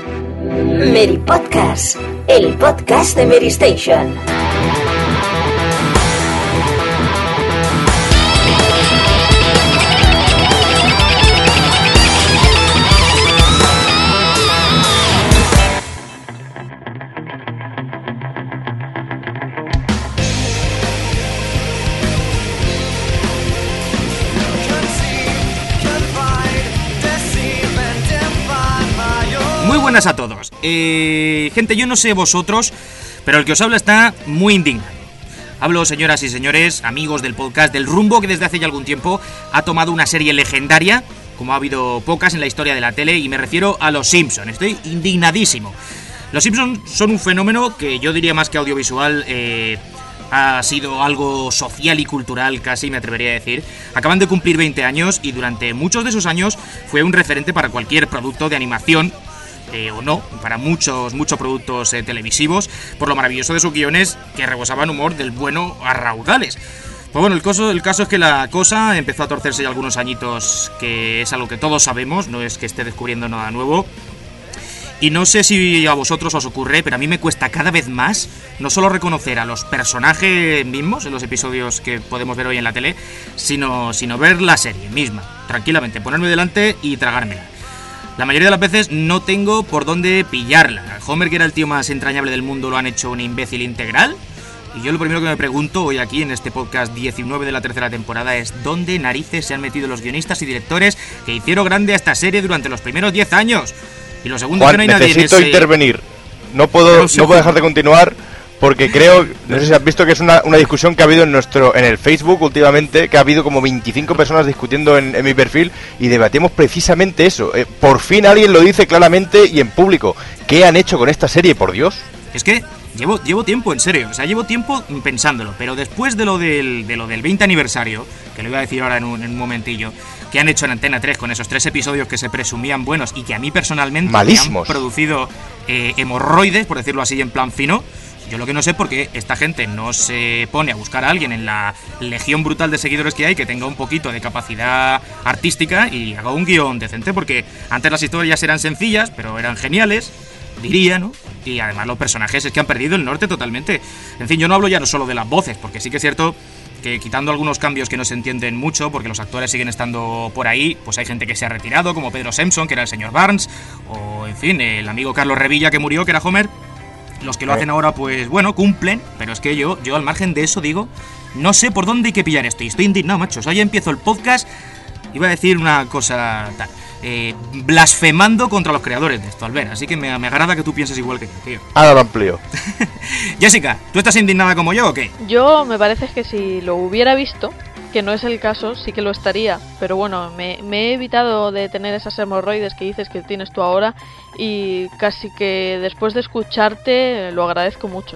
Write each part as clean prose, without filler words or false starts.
Mary Podcast, el podcast de Mary Station. Muy buenas a todos. Gente, yo no sé vosotros, pero el que os habla está muy indignado. Hablo, señoras y señores, amigos del podcast, del rumbo que desde hace ya algún tiempo ha tomado una serie legendaria, como ha habido pocas en la historia de la tele, y me refiero a Los Simpson. Estoy indignadísimo. Los Simpson son un fenómeno que yo diría más que audiovisual, ha sido algo social y cultural, casi me atrevería a decir. Acaban de cumplir 20 años y durante muchos de esos años fue un referente para cualquier producto de animación, o no, para muchos productos televisivos, por lo maravilloso de sus guiones que rebosaban humor del bueno a raudales. Pues bueno, el caso es que la cosa empezó a torcerse ya algunos añitos, que es algo que todos sabemos, no es que esté descubriendo nada nuevo. Y no sé si a vosotros os ocurre, pero a mí me cuesta cada vez más no solo reconocer a los personajes mismos en los episodios que podemos ver hoy en la tele, sino ver la serie misma, tranquilamente, ponerme delante y tragármela. La mayoría de las veces no tengo por dónde pillarla. Homer, que era el tío más entrañable del mundo, lo han hecho un imbécil integral. Y yo lo primero que me pregunto hoy aquí en este podcast 19 de la tercera temporada es ¿dónde narices se han metido los guionistas y directores que hicieron grande a esta serie durante los primeros 10 años? Y lo segundo, Juan, que no hay nadie necesito intervenir. No puedo dejar de continuar porque creo, no sé si has visto que es una discusión que ha habido en el Facebook últimamente, que ha habido como 25 personas discutiendo en mi perfil y debatimos precisamente eso. Por fin alguien lo dice claramente y en público. ¿Qué han hecho con esta serie, por Dios? Es que llevo tiempo, en serio, llevo tiempo pensándolo, pero después de lo del 20 aniversario, que lo iba a decir ahora en un momentillo, que han hecho en Antena 3 con esos 3 episodios que se presumían buenos y que a mí personalmente malísimos, me han producido hemorroides, por decirlo así en plan fino. Yo lo que no sé por qué esta gente no se pone a buscar a alguien en la legión brutal de seguidores que hay que tenga un poquito de capacidad artística y haga un guión decente, porque antes las historias eran sencillas, pero eran geniales, diría, ¿no? Y además los personajes es que han perdido el norte totalmente. En fin, yo no hablo ya no solo de las voces, porque sí que es cierto que quitando algunos cambios que no se entienden mucho, porque los actores siguen estando por ahí, pues hay gente que se ha retirado, como Pedro Simpson, que era el señor Barnes, o en fin, el amigo Carlos Revilla, que murió, que era Homer. Los que lo hacen ahora, pues bueno, cumplen, pero es que yo al margen de eso digo, no sé por dónde hay que pillar esto, y estoy indignado, macho. O sea, ya empiezo el podcast, iba a decir una cosa tal, blasfemando contra los creadores de esto, Albert, así que me agrada que tú pienses igual que yo, tío. Ahora lo amplío. Jessica, ¿tú estás indignada como yo o qué? Yo me parece que si lo hubiera visto, que no es el caso, sí que lo estaría, pero bueno, me he evitado de tener esas hemorroides que dices que tienes tú ahora y casi que después de escucharte lo agradezco mucho.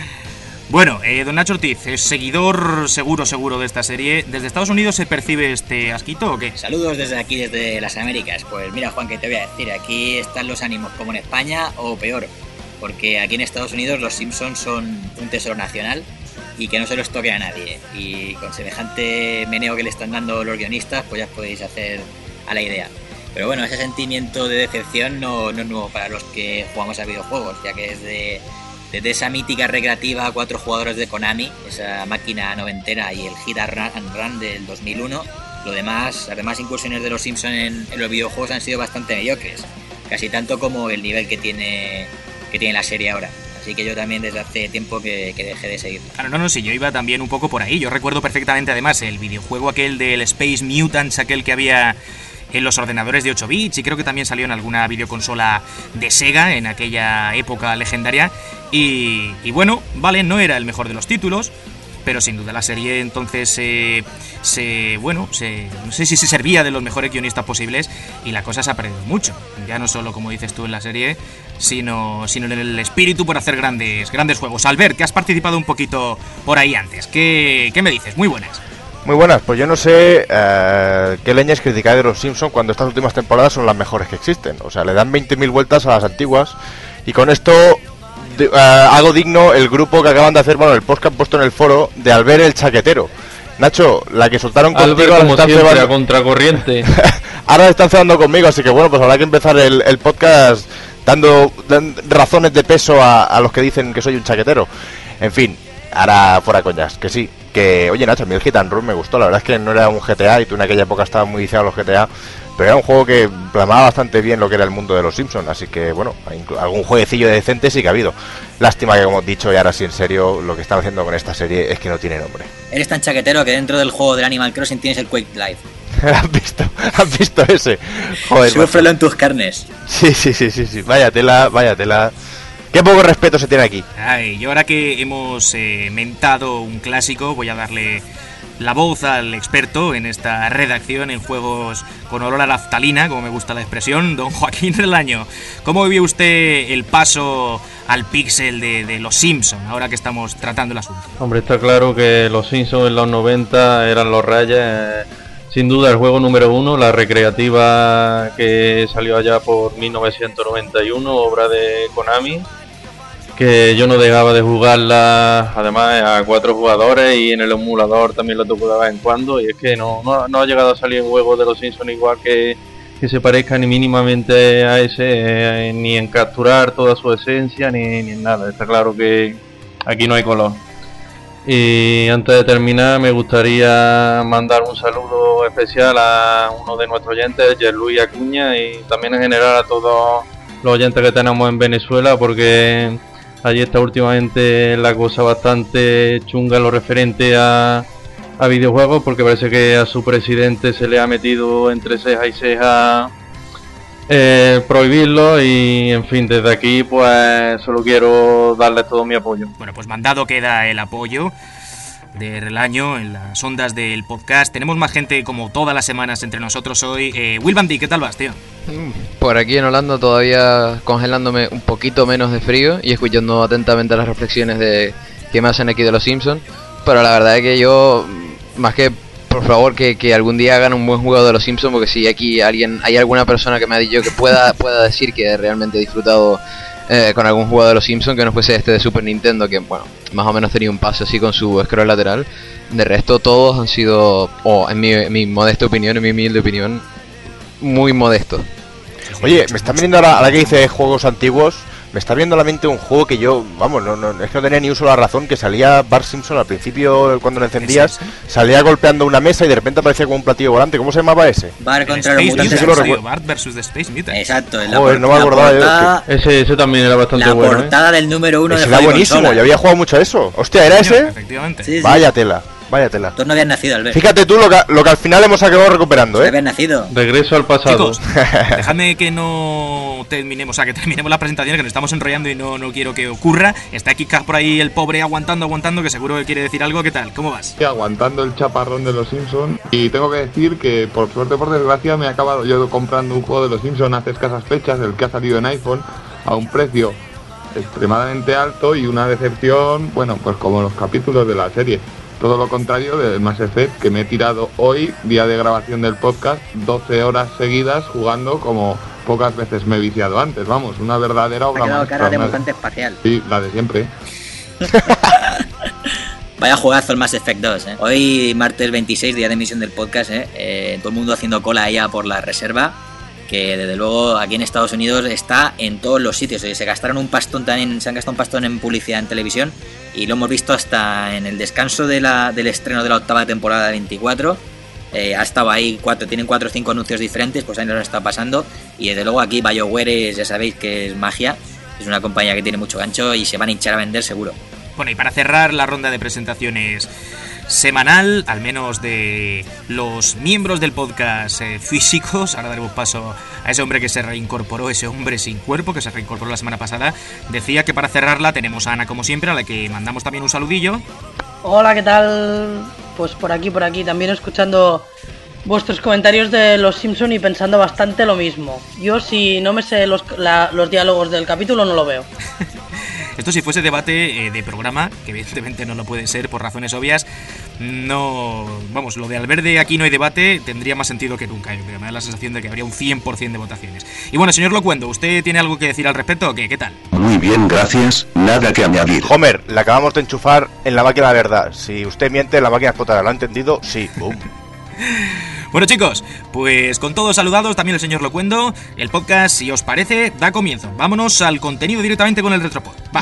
Bueno, don Nacho Ortiz, ¿es seguidor seguro de esta serie? ¿Desde Estados Unidos se percibe este asquito o qué? Saludos desde aquí, desde las Américas. Pues mira, Juan, que te voy a decir, aquí están los ánimos como en España o peor, porque aquí en Estados Unidos los Simpsons son un tesoro nacional y que no se los toque a nadie. Y con semejante meneo que le están dando los guionistas, pues ya os podéis hacer a la idea. Pero bueno, ese sentimiento de decepción no es nuevo para los que jugamos a videojuegos, ya que desde esa mítica recreativa 4 jugadores de Konami, esa máquina noventera y el Hit and Run del 2001, las demás incursiones de los Simpsons en los videojuegos han sido bastante mediocres, casi tanto como el nivel que tiene la serie ahora. Así que yo también desde hace tiempo que dejé de seguirlo. Claro, no, sí, yo iba también un poco por ahí. Yo recuerdo perfectamente además el videojuego aquel del Space Mutants, aquel que había en los ordenadores de 8 bits, y creo que también salió en alguna videoconsola de Sega en aquella época legendaria. Y bueno, vale, no era el mejor de los títulos, pero sin duda la serie entonces no sé si se servía de los mejores guionistas posibles, y la cosa se ha perdido mucho. Ya no solo, como dices tú, en la serie, sino en el espíritu por hacer grandes juegos. Albert, que has participado un poquito por ahí antes, ¿qué me dices? Muy buenas. Muy buenas, pues yo no sé qué leña es criticar de los Simpsons cuando estas últimas temporadas son las mejores que existen. O sea, le dan 20.000 vueltas a las antiguas, y con esto hago digno el grupo que acaban de hacer, el post que han puesto en el foro de Albert el Chaquetero. Nacho, la que soltaron contigo, Albert, como siempre, a contracorriente. Ahora están cebando conmigo, así que bueno, pues habrá que empezar el podcast dando razones de peso a los que dicen que soy un chaquetero. En fin, ahora fuera coñas, que sí. Que, oye, Nacho, a mí el Hit and Run me gustó. La verdad es que no era un GTA, y tú en aquella época estabas muy viciado a los GTA, pero era un juego que plasmaba bastante bien lo que era el mundo de los Simpsons. Así que, bueno, algún jueguecillo decente sí que ha habido. Lástima que, como he dicho, y ahora sí en serio, lo que están haciendo con esta serie es que no tiene nombre. Eres tan chaquetero que dentro del juego del Animal Crossing tienes el Quake Live. ¿Has visto ese? Joder, Súfrelo en tus carnes. Sí. Vaya tela. Qué poco respeto se tiene aquí. Ay, y ahora que hemos mentado un clásico, voy a darle la voz al experto en esta redacción en juegos con olor a naftalina, como me gusta la expresión, don Joaquín Relaño. ¿Cómo vivió usted el paso al píxel de los Simpsons, ahora que estamos tratando el asunto? Hombre, está claro que los Simpsons en los 90 eran los reyes. Sin duda el juego número 1, la recreativa que salió allá por 1991, obra de Konami, que yo no dejaba de jugarla, además a 4 jugadores, y en el emulador también lo toco de vez en cuando, y es que no ha llegado a salir un juego de los Simpsons igual que se parezca ni mínimamente a ese, ni en capturar toda su esencia, ni en nada. Está claro que aquí no hay color. Y antes de terminar me gustaría mandar un saludo especial a uno de nuestros oyentes, Yerluis Acuña, y también en general a todos los oyentes que tenemos en Venezuela, porque allí está últimamente la cosa bastante chunga en lo referente a videojuegos, porque parece que a su presidente se le ha metido entre ceja y ceja prohibirlo, y en fin, desde aquí pues solo quiero darles todo mi apoyo. Bueno, pues mandado queda el apoyo de Relaño en las ondas del podcast. Tenemos más gente como todas las semanas entre nosotros hoy. Will Bandy, ¿qué tal vas, tío? Por aquí en Holanda todavía congelándome un poquito menos de frío y escuchando atentamente las reflexiones que me hacen aquí de los Simpsons, pero la verdad es que yo, más que por favor que algún día hagan un buen juego de los Simpsons, porque si aquí hay alguna persona que me ha dicho que pueda decir que realmente he disfrutado con algún juego de los Simpsons que no fuese este de Super Nintendo, que bueno, más o menos tenía un paso así con su scroll lateral. De resto todos han sido, en mi modesta opinión, en mi humilde opinión, muy modestos. Oye, me está viniendo ahora que dice juegos antiguos, me está viendo a la mente un juego que yo, vamos, es que no tenía ni un solo razón, que salía Bart Simpson al principio, cuando lo encendías, salía golpeando una mesa y de repente aparecía como un platillo volante. ¿Cómo se llamaba ese? Bart contra los mutantes. Bart versus the Space Mutant. Exacto, Joder, no me acordaba yo. Ese también era bastante bueno. La portada del número 1 de Era buenísimo, yo había jugado mucho a eso. Hostia, ¿era ese? Efectivamente. Sí. Vaya tela. Tú no habías nacido, Albert. Fíjate tú lo que al final hemos acabado recuperando, No habías nacido. Regreso al pasado. Chicos, dejadme que no terminemos, que terminemos la presentación, que nos estamos enrollando y no quiero que ocurra. Está aquí por ahí el pobre aguantando, que seguro que quiere decir algo. ¿Qué tal? ¿Cómo vas? Sí, aguantando el chaparrón de los Simpsons. Y tengo que decir que, por suerte o por desgracia, me he acabado yo comprando un juego de los Simpsons hace escasas fechas, el que ha salido en iPhone, a un precio extremadamente alto y una decepción, bueno, pues como los capítulos de la serie. Todo lo contrario del Mass Effect, que me he tirado hoy, día de grabación del podcast, 12 horas seguidas jugando como pocas veces me he viciado antes. Vamos, una verdadera obra maestra. Ha quedado cara de mutante espacial. Sí, la de siempre. Vaya juegazo el Mass Effect 2, ¿eh? Hoy, martes 26, día de emisión del podcast, todo el mundo haciendo cola allá por la reserva, que desde luego aquí en Estados Unidos está en todos los sitios. Se gastaron un pastón también, se han gastado un pastón en publicidad en televisión, y lo hemos visto hasta en el descanso del estreno de la 8ª temporada de 24. Ha estado ahí, tienen 4 o 5 anuncios diferentes, pues ahí nos está pasando. Y desde luego aquí BioWare ya sabéis que es magia, es una compañía que tiene mucho gancho y se van a hinchar a vender seguro. Bueno, y para cerrar la ronda de presentaciones semanal, al menos de los miembros del podcast físicos, ahora daremos paso a ese hombre que se reincorporó, ese hombre sin cuerpo que se reincorporó la semana pasada. Decía que para cerrarla tenemos a Ana, como siempre, a la que mandamos también un saludillo. Hola, ¿qué tal? Pues por aquí, también escuchando vuestros comentarios de los Simpson y pensando bastante lo mismo. Yo, si no me sé los diálogos del capítulo, no lo veo. Esto, si fuese debate de programa, que evidentemente no lo puede ser por razones obvias, no... Vamos, lo de al verde aquí no hay debate tendría más sentido que nunca. Me da la sensación de que habría un 100% de votaciones. Y bueno, señor Locuendo, ¿usted tiene algo que decir al respecto o qué? ¿Qué tal? Muy bien, gracias. Nada que añadir. Homer, le acabamos de enchufar en la máquina de verdad. Si usted miente, la máquina explotará. ¿Lo ha entendido? Sí. Boom. Bueno, chicos, pues con todos saludados, también el señor Locuendo, el podcast, si os parece, da comienzo. Vámonos al contenido directamente con el Retropod. Va.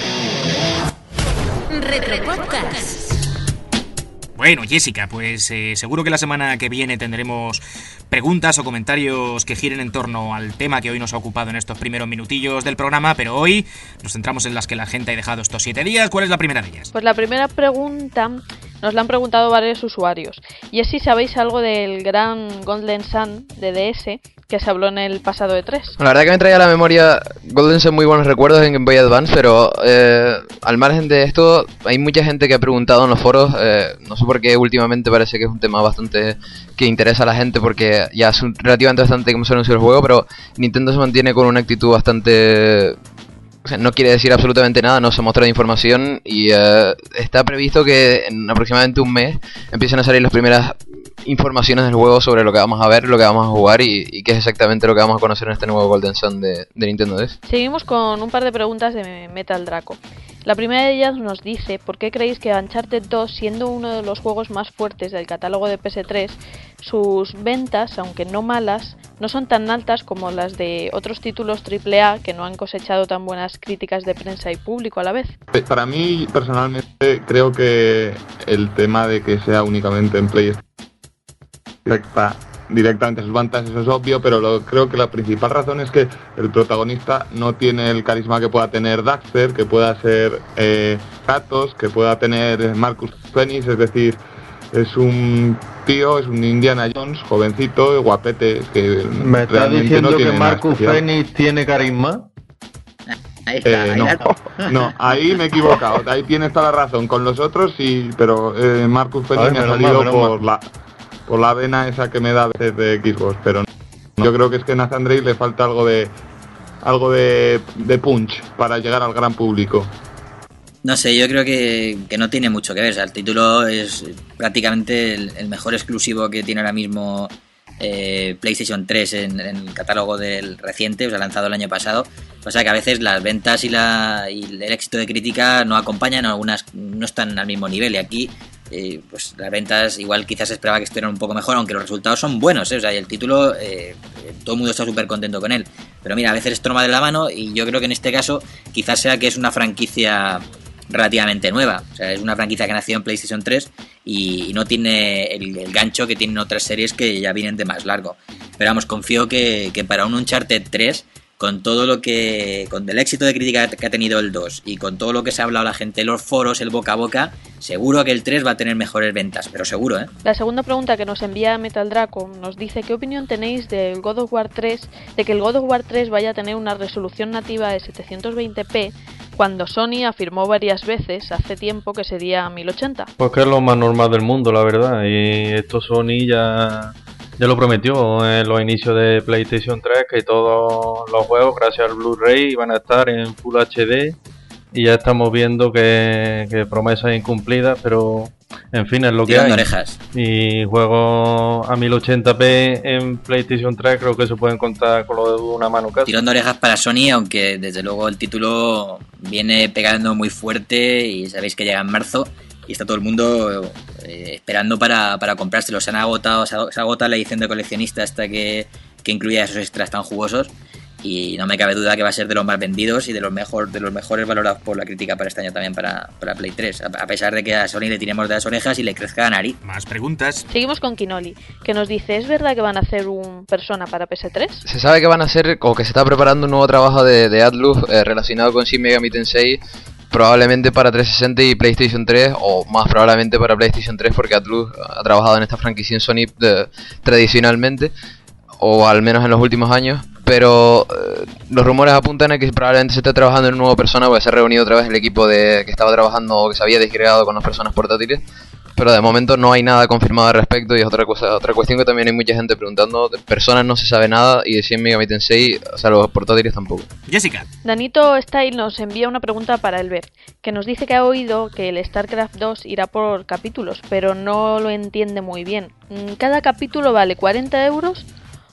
Retropodcast. Bueno, Jessica, pues seguro que la semana que viene tendremos preguntas o comentarios que giren en torno al tema que hoy nos ha ocupado en estos primeros minutillos del programa, pero hoy nos centramos en las que la gente ha dejado estos 7 días. ¿Cuál es la primera de ellas? Pues la primera pregunta nos la han preguntado varios usuarios, y es si sabéis algo del gran Golden Sun de DS que se habló en el pasado E3. La verdad que me trae a la memoria Golden Sun muy buenos recuerdos en Game Boy Advance, pero al margen de esto, hay mucha gente que ha preguntado en los foros, no sé por qué últimamente parece que es un tema bastante que interesa a la gente, porque ya es relativamente bastante como se anunció el juego, pero Nintendo se mantiene con una actitud bastante... O sea, no quiere decir absolutamente nada, no se ha mostrado información y está previsto que en aproximadamente un mes empiecen a salir las primeras informaciones del juego sobre lo que vamos a ver, lo que vamos a jugar y qué es exactamente lo que vamos a conocer en este nuevo Golden Sun de Nintendo DS. Seguimos con un par de preguntas de Metal Draco. La primera de ellas nos dice ¿por qué creéis que Uncharted 2, siendo uno de los juegos más fuertes del catálogo de PS3, sus ventas, aunque no malas, no son tan altas como las de otros títulos AAA que no han cosechado tan buenas críticas de prensa y público a la vez? Para mí, personalmente, creo que el tema de que sea únicamente en PlayStation directamente sus ventas, eso es obvio, pero creo que la principal razón es que el protagonista no tiene el carisma que pueda tener Daxter, que pueda ser Kratos, que pueda tener Marcus Phoenix, es decir, es un tío, es un Indiana Jones, jovencito, guapete, que ¿me estás diciendo no que tiene Marcus Phoenix tiene carisma? Ahí está, no, ahí me he equivocado, ahí tienes toda la razón, con los otros sí, pero Marcus Phoenix me ha salido por la vena esa que me da a veces de Xbox, pero no. Yo creo que es que a Nathan Drake le falta algo de punch para llegar al gran público. No sé, yo creo que no tiene mucho que ver. O sea, el título es prácticamente el mejor exclusivo que tiene ahora mismo PlayStation 3 en el catálogo del reciente, o sea, lanzado el año pasado. O sea que a veces las ventas y el éxito de crítica no acompañan, algunas no están al mismo nivel, y aquí pues las ventas igual quizás esperaba que estuvieran un poco mejor, aunque los resultados son buenos, o sea, y el título todo el mundo está súper contento con él, pero mira, a veces esto no va de la mano, y yo creo que en este caso quizás sea que es una franquicia relativamente nueva, o sea, es una franquicia que nació en PlayStation 3 y no tiene el gancho que tienen otras series que ya vienen de más largo, pero vamos, confío que para un Uncharted 3, con todo lo que, con el éxito de crítica que ha tenido el 2 y con todo lo que se ha hablado la gente en los foros, el boca a boca, seguro que el 3 va a tener mejores ventas, pero seguro, ¿eh? La segunda pregunta que nos envía Metal Draco nos dice ¿qué opinión tenéis del God of War 3, de que el God of War 3 vaya a tener una resolución nativa de 720p cuando Sony afirmó varias veces hace tiempo que sería 1080? Pues que es lo más normal del mundo, la verdad, y esto Sony ya lo prometió en los inicios de PlayStation 3, que todos los juegos, gracias al Blu-ray, van a estar en Full HD, y ya estamos viendo que promesas incumplidas, pero en fin, es lo que hay. Orejas. Y juegos a 1080p en PlayStation 3 creo que se pueden contar con lo de una mano casi. Tirando orejas para Sony, aunque desde luego el título viene pegando muy fuerte y sabéis que llega en marzo y está todo el mundo esperando para comprárselo. Se agota la edición de coleccionista hasta que incluya esos extras tan jugosos, y no me cabe duda que va a ser de los más vendidos y de los mejores valorados por la crítica para este año también para Play 3, a pesar de que a Sony le tiremos de las orejas y le crezca la nariz. Más preguntas. Seguimos con Kinoli, que nos dice ¿es verdad que van a hacer un Persona para PS3? Se sabe que van a hacer, o que se está preparando un nuevo trabajo de Atlus relacionado con Shin Megami Tensei, probablemente para 360 y PlayStation 3, o más probablemente para PlayStation 3, porque Atlus ha trabajado en esta franquicia en Sony tradicionalmente, o al menos en los últimos años, pero los rumores apuntan a que probablemente se esté trabajando en un nuevo Persona, porque se ha reunido otra vez el equipo que estaba trabajando, o que se había disgregado con las personas portátiles, pero de momento no hay nada confirmado al respecto, y es otra cuestión que también hay mucha gente preguntando. De Personas no se sabe nada, y de Shin Megami Tensei, o sea, los portátiles tampoco. Jessica. Danito Style nos envía una pregunta para Elber, que nos dice que ha oído que el StarCraft 2 irá por capítulos, pero no lo entiende muy bien. ¿Cada capítulo vale 40 euros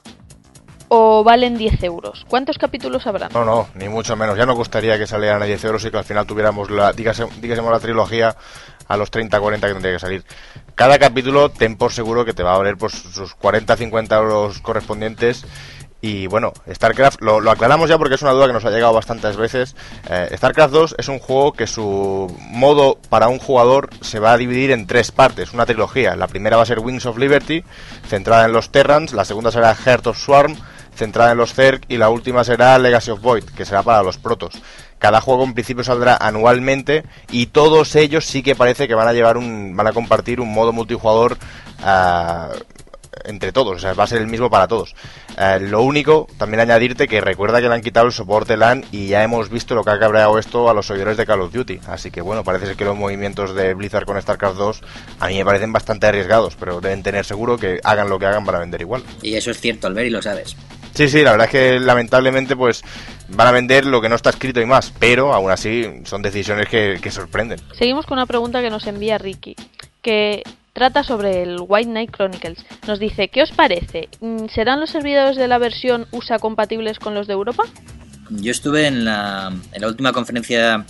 o valen 10 euros? ¿Cuántos capítulos habrán? No, ni mucho menos. Ya no gustaría que salieran a 10 euros y que al final tuviéramos la trilogía a los 30-40 que tendría que salir. Cada capítulo ten por seguro que te va a valer pues sus 40-50 euros correspondientes. Y bueno, StarCraft, lo aclaramos ya porque es una duda que nos ha llegado bastantes veces. StarCraft 2 es un juego que su modo para un jugador se va a dividir en 3 partes, una trilogía. La primera va a ser Wings of Liberty, centrada en los Terrans. La segunda será Heart of Swarm, centrada en los Zerg. Y la última será Legacy of Void, que será para los Protoss. Cada juego en principio saldrá anualmente y todos ellos sí que parece que van a compartir un modo multijugador entre todos, o sea, va a ser el mismo para todos. Lo único, también añadirte que recuerda que le han quitado el soporte LAN y ya hemos visto lo que ha cabreado esto a los seguidores de Call of Duty, así que bueno, parece ser que los movimientos de Blizzard con StarCraft 2 a mí me parecen bastante arriesgados, pero deben tener seguro que hagan lo que hagan para vender igual. Y eso es cierto, Albert, y lo sabes. Sí, la verdad es que lamentablemente pues van a vender lo que no está escrito y más, pero aún así son decisiones que sorprenden. Seguimos con una pregunta que nos envía Ricky, que trata sobre el White Knight Chronicles. Nos dice, ¿qué os parece? ¿Serán los servidores de la versión USA compatibles con los de Europa? Yo estuve en la última conferencia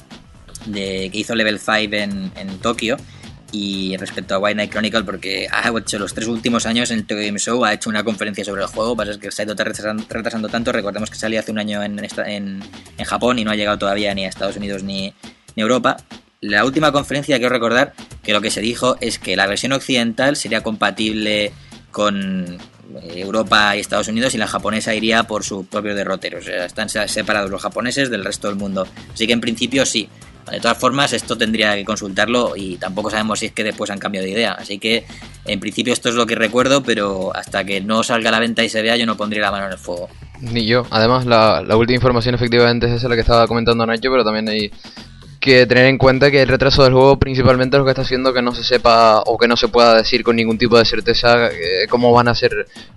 que hizo Level 5 en Tokio, y respecto a White Knight Chronicle, porque ha hecho los 3 últimos años en el Tokyo Game Show, ha hecho una conferencia sobre el juego, pasa es que se ha ido retrasando tanto. Recordemos que salió hace un año en Japón y no ha llegado todavía ni a Estados Unidos ni Europa. La última conferencia, quiero recordar que lo que se dijo es que la versión occidental sería compatible con Europa y Estados Unidos, y la japonesa iría por sus propios derroteros. O sea, están separados los japoneses del resto del mundo. Así que en principio sí. De todas formas, esto tendría que consultarlo y tampoco sabemos si es que después han cambiado de idea. Así que en principio esto es lo que recuerdo, pero hasta que no salga a la venta y se vea, yo no pondría la mano en el fuego. Ni yo. Además, la última información efectivamente es esa la que estaba comentando Nacho, pero también hay que tener en cuenta que el retraso del juego principalmente es lo que está haciendo que no se sepa o que no se pueda decir con ningún tipo de certeza cómo va a ser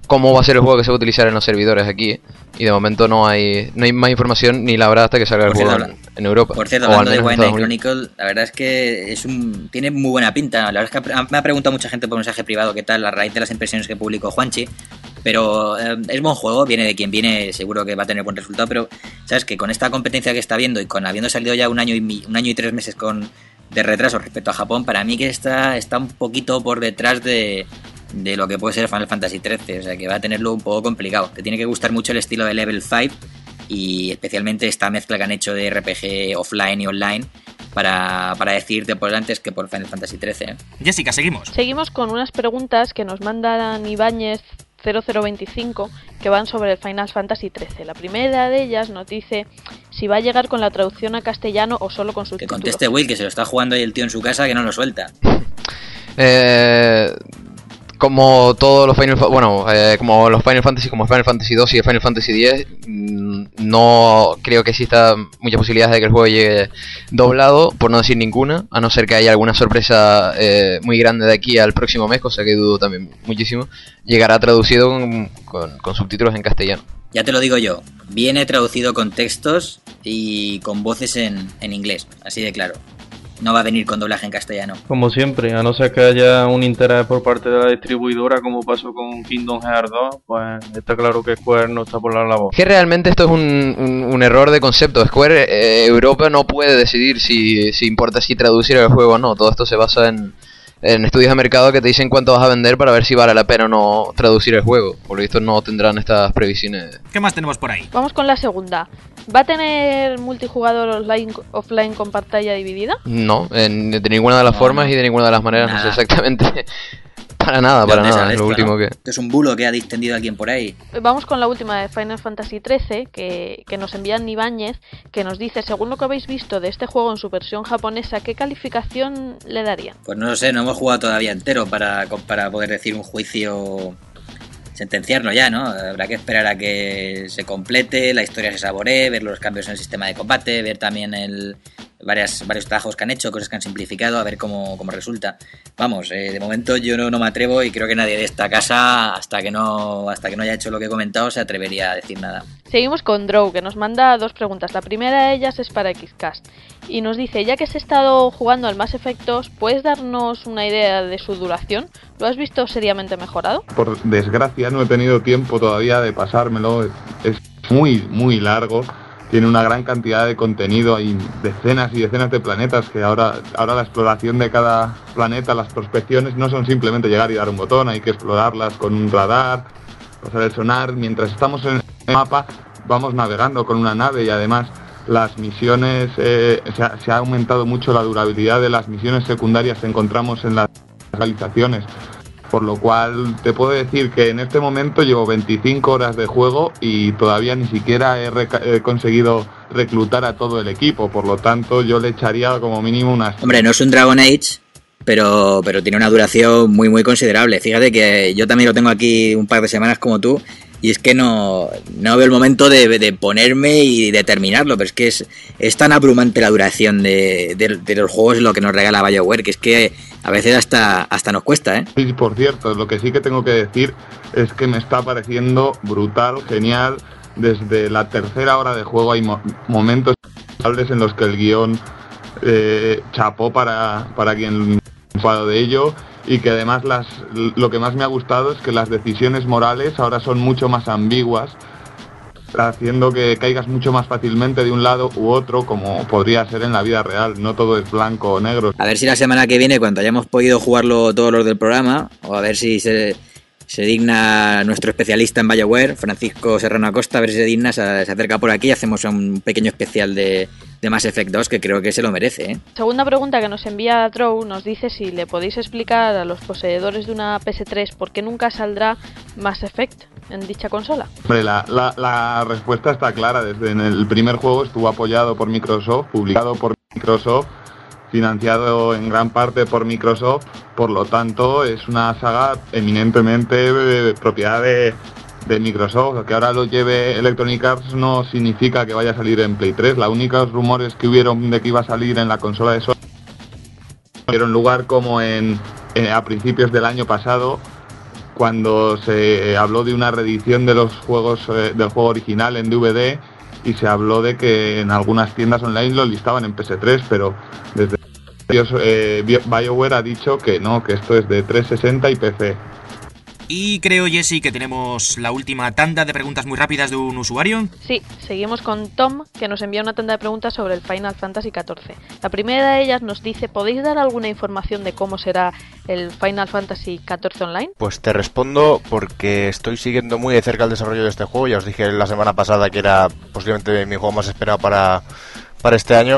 el juego que se va a utilizar en los servidores aquí, y de momento no hay más información ni la habrá hasta que salga el juego en Europa. Por cierto, hablando de White Knight Chronicle, la verdad es que tiene muy buena pinta. La verdad es que me ha preguntado mucha gente por mensaje privado qué tal a raíz de las impresiones que publicó Juanchi. Pero es buen juego, viene de quien viene, seguro que va a tener buen resultado. Pero sabes que con esta competencia que está viendo y con habiendo salido ya un año y 3 meses de retraso respecto a Japón, para mí que está un poquito por detrás de lo que puede ser Final Fantasy XIII. O sea que va a tenerlo un poco complicado. Te tiene que gustar mucho el estilo de Level 5 y especialmente esta mezcla que han hecho de RPG offline y online para decirte por antes que por Final Fantasy XIII. Jessica, seguimos. Seguimos con unas preguntas que nos mandan Ibáñez 0025 que van sobre el Final Fantasy XIII. La primera de ellas nos dice si va a llegar con la traducción a castellano o solo con subtítulos. Que conteste Will, que se lo está jugando ahí el tío en su casa, que no lo suelta. Como todos los como los Final Fantasy, como Final Fantasy 2 y Final Fantasy X, no creo que exista muchas posibilidades de que el juego llegue doblado, por no decir ninguna, a no ser que haya alguna sorpresa muy grande de aquí al próximo mes, cosa que dudo también muchísimo. Llegará traducido con subtítulos en castellano. Ya te lo digo yo, viene traducido con textos y con voces en inglés, así de claro. No va a venir con doblaje en castellano. Como siempre, a no ser que haya un interés por parte de la distribuidora, como pasó con Kingdom Hearts 2, pues está claro que Square no está por la labor. Que realmente esto es un error de concepto. Square Europa no puede decidir si importa si traducir el juego o no. Todo esto se basa en estudios de mercado que te dicen cuánto vas a vender para ver si vale la pena o no traducir el juego. Por lo visto no tendrán estas previsiones. ¿Qué más tenemos por ahí? Vamos con la segunda. ¿Va a tener multijugador offline con pantalla dividida? No, de ninguna de las formas y de ninguna de las maneras. Nada. No sé exactamente. Para nada, es lo último, ¿no? Que... Esto es un bulo que ha distendido alguien por ahí. Vamos con la última de Final Fantasy XIII, que nos envían Ibáñez, que nos dice, según lo que habéis visto de este juego en su versión japonesa, ¿qué calificación le darían? Pues no lo sé, no hemos jugado todavía entero para poder decir un juicio, sentenciarlo ya, ¿no? Habrá que esperar a que se complete, la historia se saboree, ver los cambios en el sistema de combate, ver también varios trabajos que han hecho, cosas que han simplificado, a ver cómo resulta. Vamos, de momento yo no me atrevo, y creo que nadie de esta casa, hasta que no haya hecho lo que he comentado, se atrevería a decir nada. Seguimos con Drow, que nos manda 2 preguntas. La primera de ellas es para Xcast y nos dice, ya que has estado jugando al Mass Effect 2, ¿puedes darnos una idea de su duración? ¿Lo has visto seriamente mejorado? Por desgracia no he tenido tiempo todavía de pasármelo, es muy, muy largo. tiene una gran cantidad de contenido, hay decenas y decenas de planetas que ahora la exploración de cada planeta, las prospecciones no son simplemente llegar y dar un botón, hay que explorarlas con un radar, pasar el sonar, mientras estamos en el mapa vamos navegando con una nave y además las misiones, se ha aumentado mucho la durabilidad de las misiones secundarias que encontramos en las localizaciones. Por lo cual te puedo decir que en este momento llevo 25 horas de juego y todavía ni siquiera he conseguido reclutar a todo el equipo. Por lo tanto, yo le echaría como mínimo unas... Hombre, no es un Dragon Age, pero tiene una duración muy muy considerable. Fíjate que yo también lo tengo aquí un par de semanas como tú y es que no veo el momento de ponerme y de terminarlo, pero es que es tan abrumante la duración de los juegos, lo que nos regala BioWare, que es que a veces hasta nos cuesta, ¿eh? Sí, por cierto, lo que sí que tengo que decir es que me está pareciendo brutal, genial. Desde la tercera hora de juego hay momentos en los que el guión chapó para quien ha jugado de ello, y que además lo que más me ha gustado es que las decisiones morales ahora son mucho más ambiguas, haciendo que caigas mucho más fácilmente de un lado u otro, como podría ser en la vida real. No todo es blanco o negro. A ver si la semana que viene, cuando hayamos podido jugarlo todos los del programa, o a ver si se digna nuestro especialista en BioWare, Francisco Serrano Acosta, a ver si se digna, se acerca por aquí y hacemos un pequeño especial de Mass Effect 2, que creo que se lo merece, ¿eh? Segunda pregunta que nos envía Drow, nos dice si le podéis explicar a los poseedores de una PS3 por qué nunca saldrá Mass Effect en dicha consola. Hombre, la respuesta está clara. Desde en el primer juego estuvo apoyado por Microsoft, publicado por Microsoft, financiado en gran parte por Microsoft, por lo tanto es una saga eminentemente propiedad de Microsoft. Que ahora lo lleve Electronic Arts no significa que vaya a salir en Play 3. Los únicos rumores que hubieron de que iba a salir en la consola de Sony dieron lugar como a principios del año pasado, cuando se habló de una reedición de los juegos del juego original en DVD, y se habló de que en algunas tiendas online lo listaban en PS3, pero desde BioWare ha dicho que no, que esto es de 360 y PC. Y creo, Jessy, que tenemos la última tanda de preguntas muy rápidas de un usuario. Sí, seguimos con Tom, que nos envía una tanda de preguntas sobre el Final Fantasy XIV. La primera de ellas nos dice: ¿podéis dar alguna información de cómo será el Final Fantasy XIV Online? Pues te respondo porque estoy siguiendo muy de cerca el desarrollo de este juego. Ya os dije la semana pasada que era posiblemente mi juego más esperado para este año.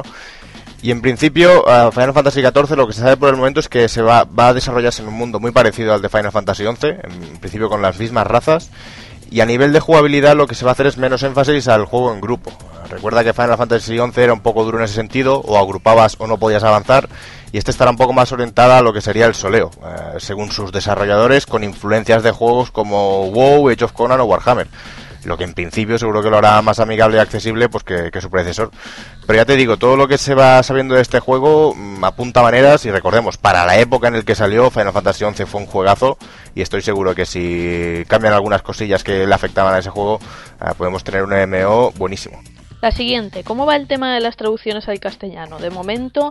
Y en principio, Final Fantasy XIV, lo que se sabe por el momento es que se va a desarrollarse en un mundo muy parecido al de Final Fantasy XI, en principio con las mismas razas, y a nivel de jugabilidad lo que se va a hacer es menos énfasis al juego en grupo. Recuerda que Final Fantasy XI era un poco duro en ese sentido, o agrupabas o no podías avanzar, y este estará un poco más orientada a lo que sería el soleo, según sus desarrolladores, con influencias de juegos como WoW, Age of Conan o Warhammer. Lo que en principio seguro que lo hará más amigable y accesible pues que su predecesor. Pero ya te digo, todo lo que se va sabiendo de este juego apunta maneras, y recordemos, para la época en la que salió, Final Fantasy XI fue un juegazo, y estoy seguro que si cambian algunas cosillas que le afectaban a ese juego, podemos tener un MMO buenísimo. La siguiente: ¿cómo va el tema de las traducciones al castellano? De momento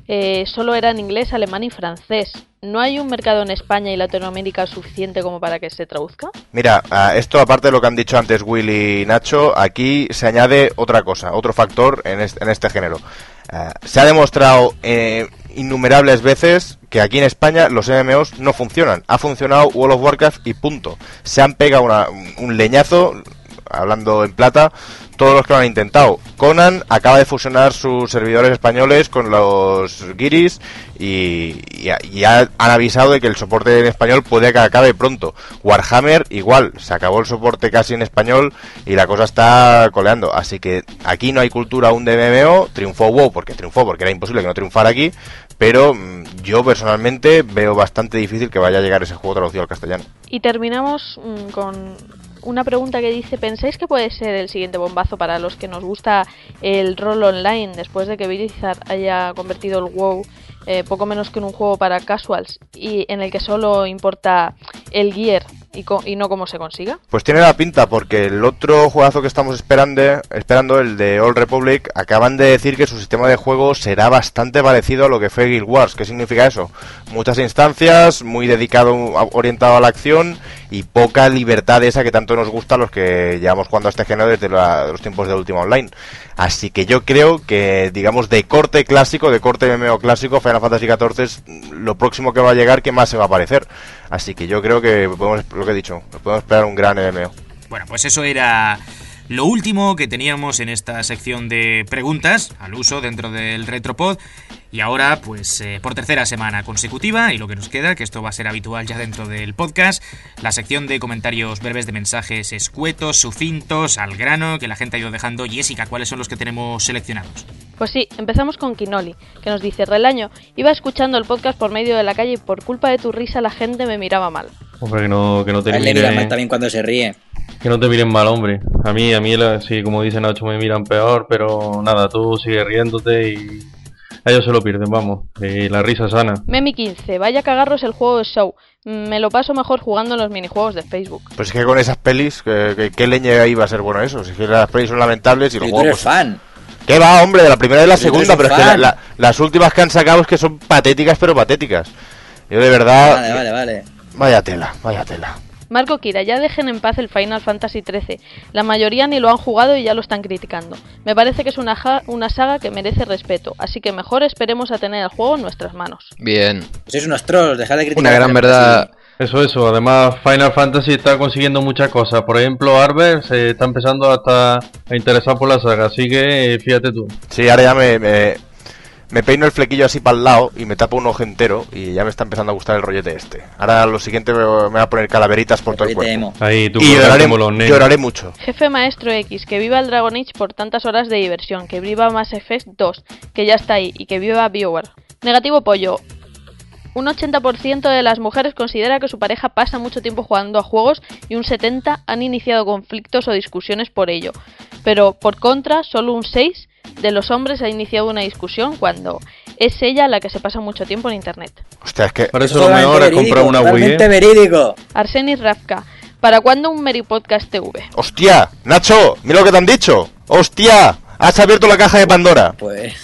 solo era en inglés, alemán y francés. ¿No hay un mercado en España y Latinoamérica suficiente como para que se traduzca? Mira, esto aparte de lo que han dicho antes Will y Nacho, aquí se añade otra cosa, otro factor en este género. Se ha demostrado innumerables veces que aquí en España los MMOs no funcionan. Ha funcionado World of Warcraft y punto. Se han pegado un leñazo, hablando en plata, todos los que lo han intentado. Conan acaba de fusionar sus servidores españoles con los guiris y ya han avisado de que el soporte en español puede que acabe pronto. Warhammer igual, se acabó el soporte casi en español y la cosa está coleando. Así que aquí no hay cultura aún de MMO. Triunfó WoW porque era imposible que no triunfara aquí, pero yo personalmente veo bastante difícil que vaya a llegar ese juego traducido al castellano. Y terminamos con una pregunta que dice: ¿pensáis que puede ser el siguiente bombazo para los que nos gusta el rol online, después de que Blizzard haya convertido el WoW poco menos que en un juego para casuals y en el que solo importa el gear y no cómo se consiga. Pues tiene la pinta, porque el otro juegazo que estamos esperando, el de Old Republic, acaban de decir que su sistema de juego será bastante parecido a lo que fue Guild Wars. ¿Qué significa eso? Muchas instancias, muy dedicado, orientado a la acción y poca libertad esa que tanto nos gusta a los que llevamos jugando a este género desde los tiempos de Ultima Online. Así que yo creo que, digamos, de corte clásico, de corte MMO clásico, Final Fantasy XIV es lo próximo que va a llegar, que más se va a parecer. Así que yo creo que podemos, lo que he dicho, podemos esperar un gran MMO. Bueno, pues eso era lo último que teníamos en esta sección de preguntas al uso dentro del Retropod. Y ahora, pues por tercera semana consecutiva, y lo que nos queda, que esto va a ser habitual ya dentro del podcast, la sección de comentarios breves de mensajes escuetos, sucintos, al grano, que la gente ha ido dejando. Jessica, ¿cuáles son los que tenemos seleccionados? Pues sí, empezamos con Kinoli, que nos dice: Relaño, iba escuchando el podcast por medio de la calle y por culpa de tu risa la gente me miraba mal. Hombre, que no te A él le mira mal también cuando se ríe. Que no te miren mal, hombre. A mí sí, como dice Nacho, me miran peor, pero nada, tú sigue riéndote y a ellos se lo pierden, vamos. La risa sana. Memi 15, vaya cagarros el juego de Show. Me lo paso mejor jugando en los minijuegos de Facebook. Pues es que con esas pelis, ¿qué leña iba a ser bueno eso? Si es que las pelis son lamentables y los juegos... Tú eres fan. ¿Qué va, hombre? De la primera y de la segunda, pero es que las últimas que han sacado es que son patéticas, pero patéticas. Yo de verdad... Vale. Vaya tela. Marco Kira, ya dejen en paz el Final Fantasy XIII. La mayoría ni lo han jugado y ya lo están criticando. Me parece que es una saga que merece respeto, así que mejor esperemos a tener el juego en nuestras manos. Bien. Pues sois unos trolls, dejad de criticar. Una gran verdad. Eso. Además, Final Fantasy está consiguiendo muchas cosas. Por ejemplo, Arbor se está empezando hasta a interesar por la saga, así que fíjate tú. Sí, ahora ya me peino el flequillo así para el lado y me tapo un ojo entero y ya me está empezando a gustar el rollete este. Ahora lo siguiente me voy a poner calaveritas por todo el cuerpo. Ahí, tú y lloraré mucho. Jefe Maestro X, que viva el Dragon Age por tantas horas de diversión, que viva Mass Effect 2, que ya está ahí, y que viva BioWare. Negativo Pollo. Un 80% de las mujeres considera que su pareja pasa mucho tiempo jugando a juegos y un 70% han iniciado conflictos o discusiones por ello. Pero, por contra, solo un 6% de los hombres ha iniciado una discusión cuando es ella la que se pasa mucho tiempo en internet. Hostia, es que... Por eso lo mejor es comprar una Wii. Verídico. Arsenis Rafka. ¿Para cuándo un Meri Podcast TV? ¡Hostia! Nacho, mira lo que te han dicho. ¡Hostia! Has abierto la caja de Pandora. Pues...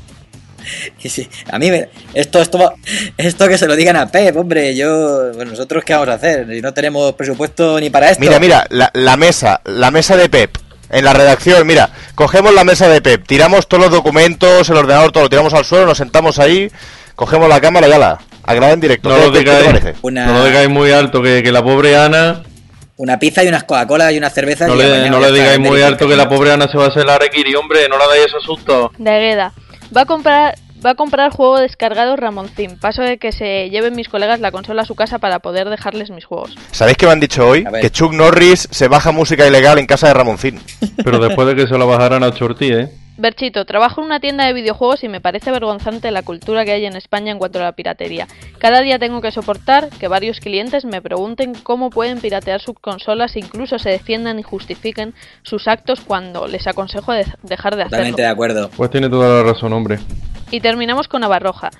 Sí, a mí esto que se lo digan a Pep, hombre. Bueno, nosotros qué vamos a hacer, si no tenemos presupuesto ni para esto. Mira, la mesa de Pep. En la redacción, mira, cogemos la mesa de Pep, tiramos todos los documentos, el ordenador, todo lo tiramos al suelo, nos sentamos ahí, cogemos la cámara y ala, a grabar en directo. No lo digáis muy alto, que la pobre Ana... Una pizza y unas Coca-Cola y una cerveza. No le digáis muy alto que la pobre Ana se va a hacer la Arequiri, hombre, no la dais ese susto. De Agueda. Va a comprar juego descargado Ramoncín. Paso de que se lleven mis colegas la consola a su casa para poder dejarles mis juegos. ¿Sabéis qué me han dicho hoy? Que Chuck Norris se baja música ilegal en casa de Ramoncín. Pero después de que se la bajaran a Chortí, Berchito, trabajo en una tienda de videojuegos y me parece vergonzante la cultura que hay en España en cuanto a la piratería. Cada día tengo que soportar que varios clientes me pregunten cómo pueden piratear sus consolas e incluso se defiendan y justifiquen sus actos cuando les aconsejo dejar de hacerlo. Totalmente de acuerdo. Pues tiene toda la razón, hombre. Y terminamos con Abarroja.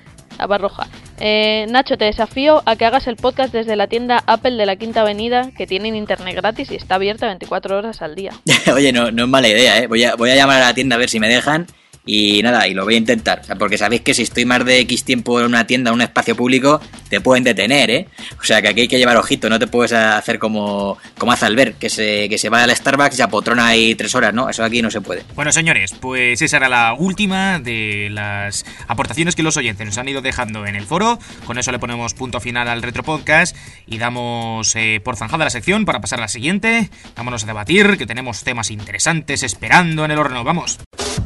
Nacho, te desafío a que hagas el podcast desde la tienda Apple de la Quinta Avenida, que tienen internet gratis y está abierta 24 horas al día. Oye, no es mala idea, ¿eh? Voy a llamar a la tienda a ver si me dejan y nada, y lo voy a intentar. O sea, porque sabéis que si estoy más de X tiempo en una tienda, en un espacio público, te pueden detener, ¿eh? O sea, que aquí hay que llevar ojito, no te puedes hacer como hace Albert, que se va al Starbucks y apotrona ahí 3 horas, ¿no? Eso aquí no se puede. Bueno, señores, pues esa era la última de las aportaciones que los oyentes nos han ido dejando en el foro. Con eso le ponemos punto final al Retropodcast y damos por zanjada la sección para pasar a la siguiente. Vámonos a debatir, que tenemos temas interesantes esperando en el horno. ¡Vamos!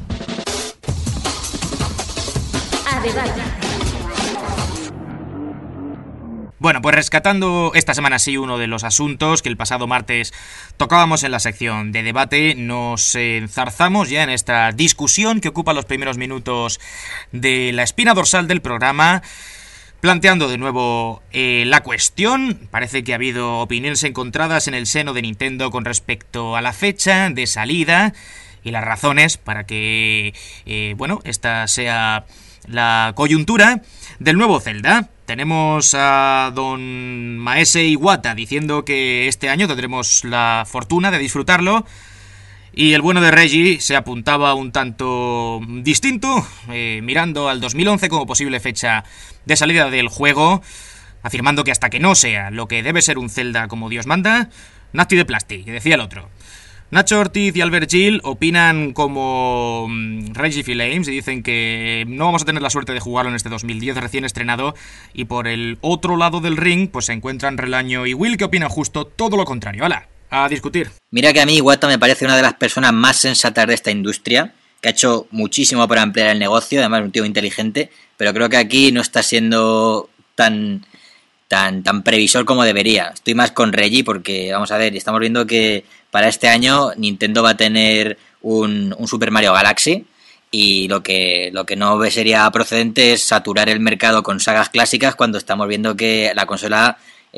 Bueno, pues rescatando esta semana sí uno de los asuntos que el pasado martes tocábamos en la sección de debate, nos enzarzamos ya en esta discusión que ocupa los primeros minutos de la espina dorsal del programa, planteando de nuevo la cuestión. Parece que ha habido opiniones encontradas en el seno de Nintendo con respecto a la fecha de salida y las razones para que, esta sea la coyuntura del nuevo Zelda. Tenemos a don Maese Iwata diciendo que este año tendremos la fortuna de disfrutarlo, y el bueno de Reggie se apuntaba un tanto distinto, mirando al 2011 como posible fecha de salida del juego, afirmando que hasta que no sea lo que debe ser un Zelda como Dios manda, Nasty de Plastic, que decía el otro. Nacho Ortiz y Albert Gil opinan como Reggie Fils-Aimé y dicen que no vamos a tener la suerte de jugarlo en este 2010 recién estrenado, y por el otro lado del ring pues se encuentran Relaño y Will, que opinan justo todo lo contrario. ¡Hala! A discutir. Mira que a mí Iwata me parece una de las personas más sensatas de esta industria, que ha hecho muchísimo para ampliar el negocio, además un tío inteligente, pero creo que aquí no está siendo tan previsor como debería. Estoy más con Reggie porque, vamos a ver, estamos viendo que para este año Nintendo va a tener un Super Mario Galaxy, y lo que no sería procedente es saturar el mercado con sagas clásicas cuando estamos viendo que la consola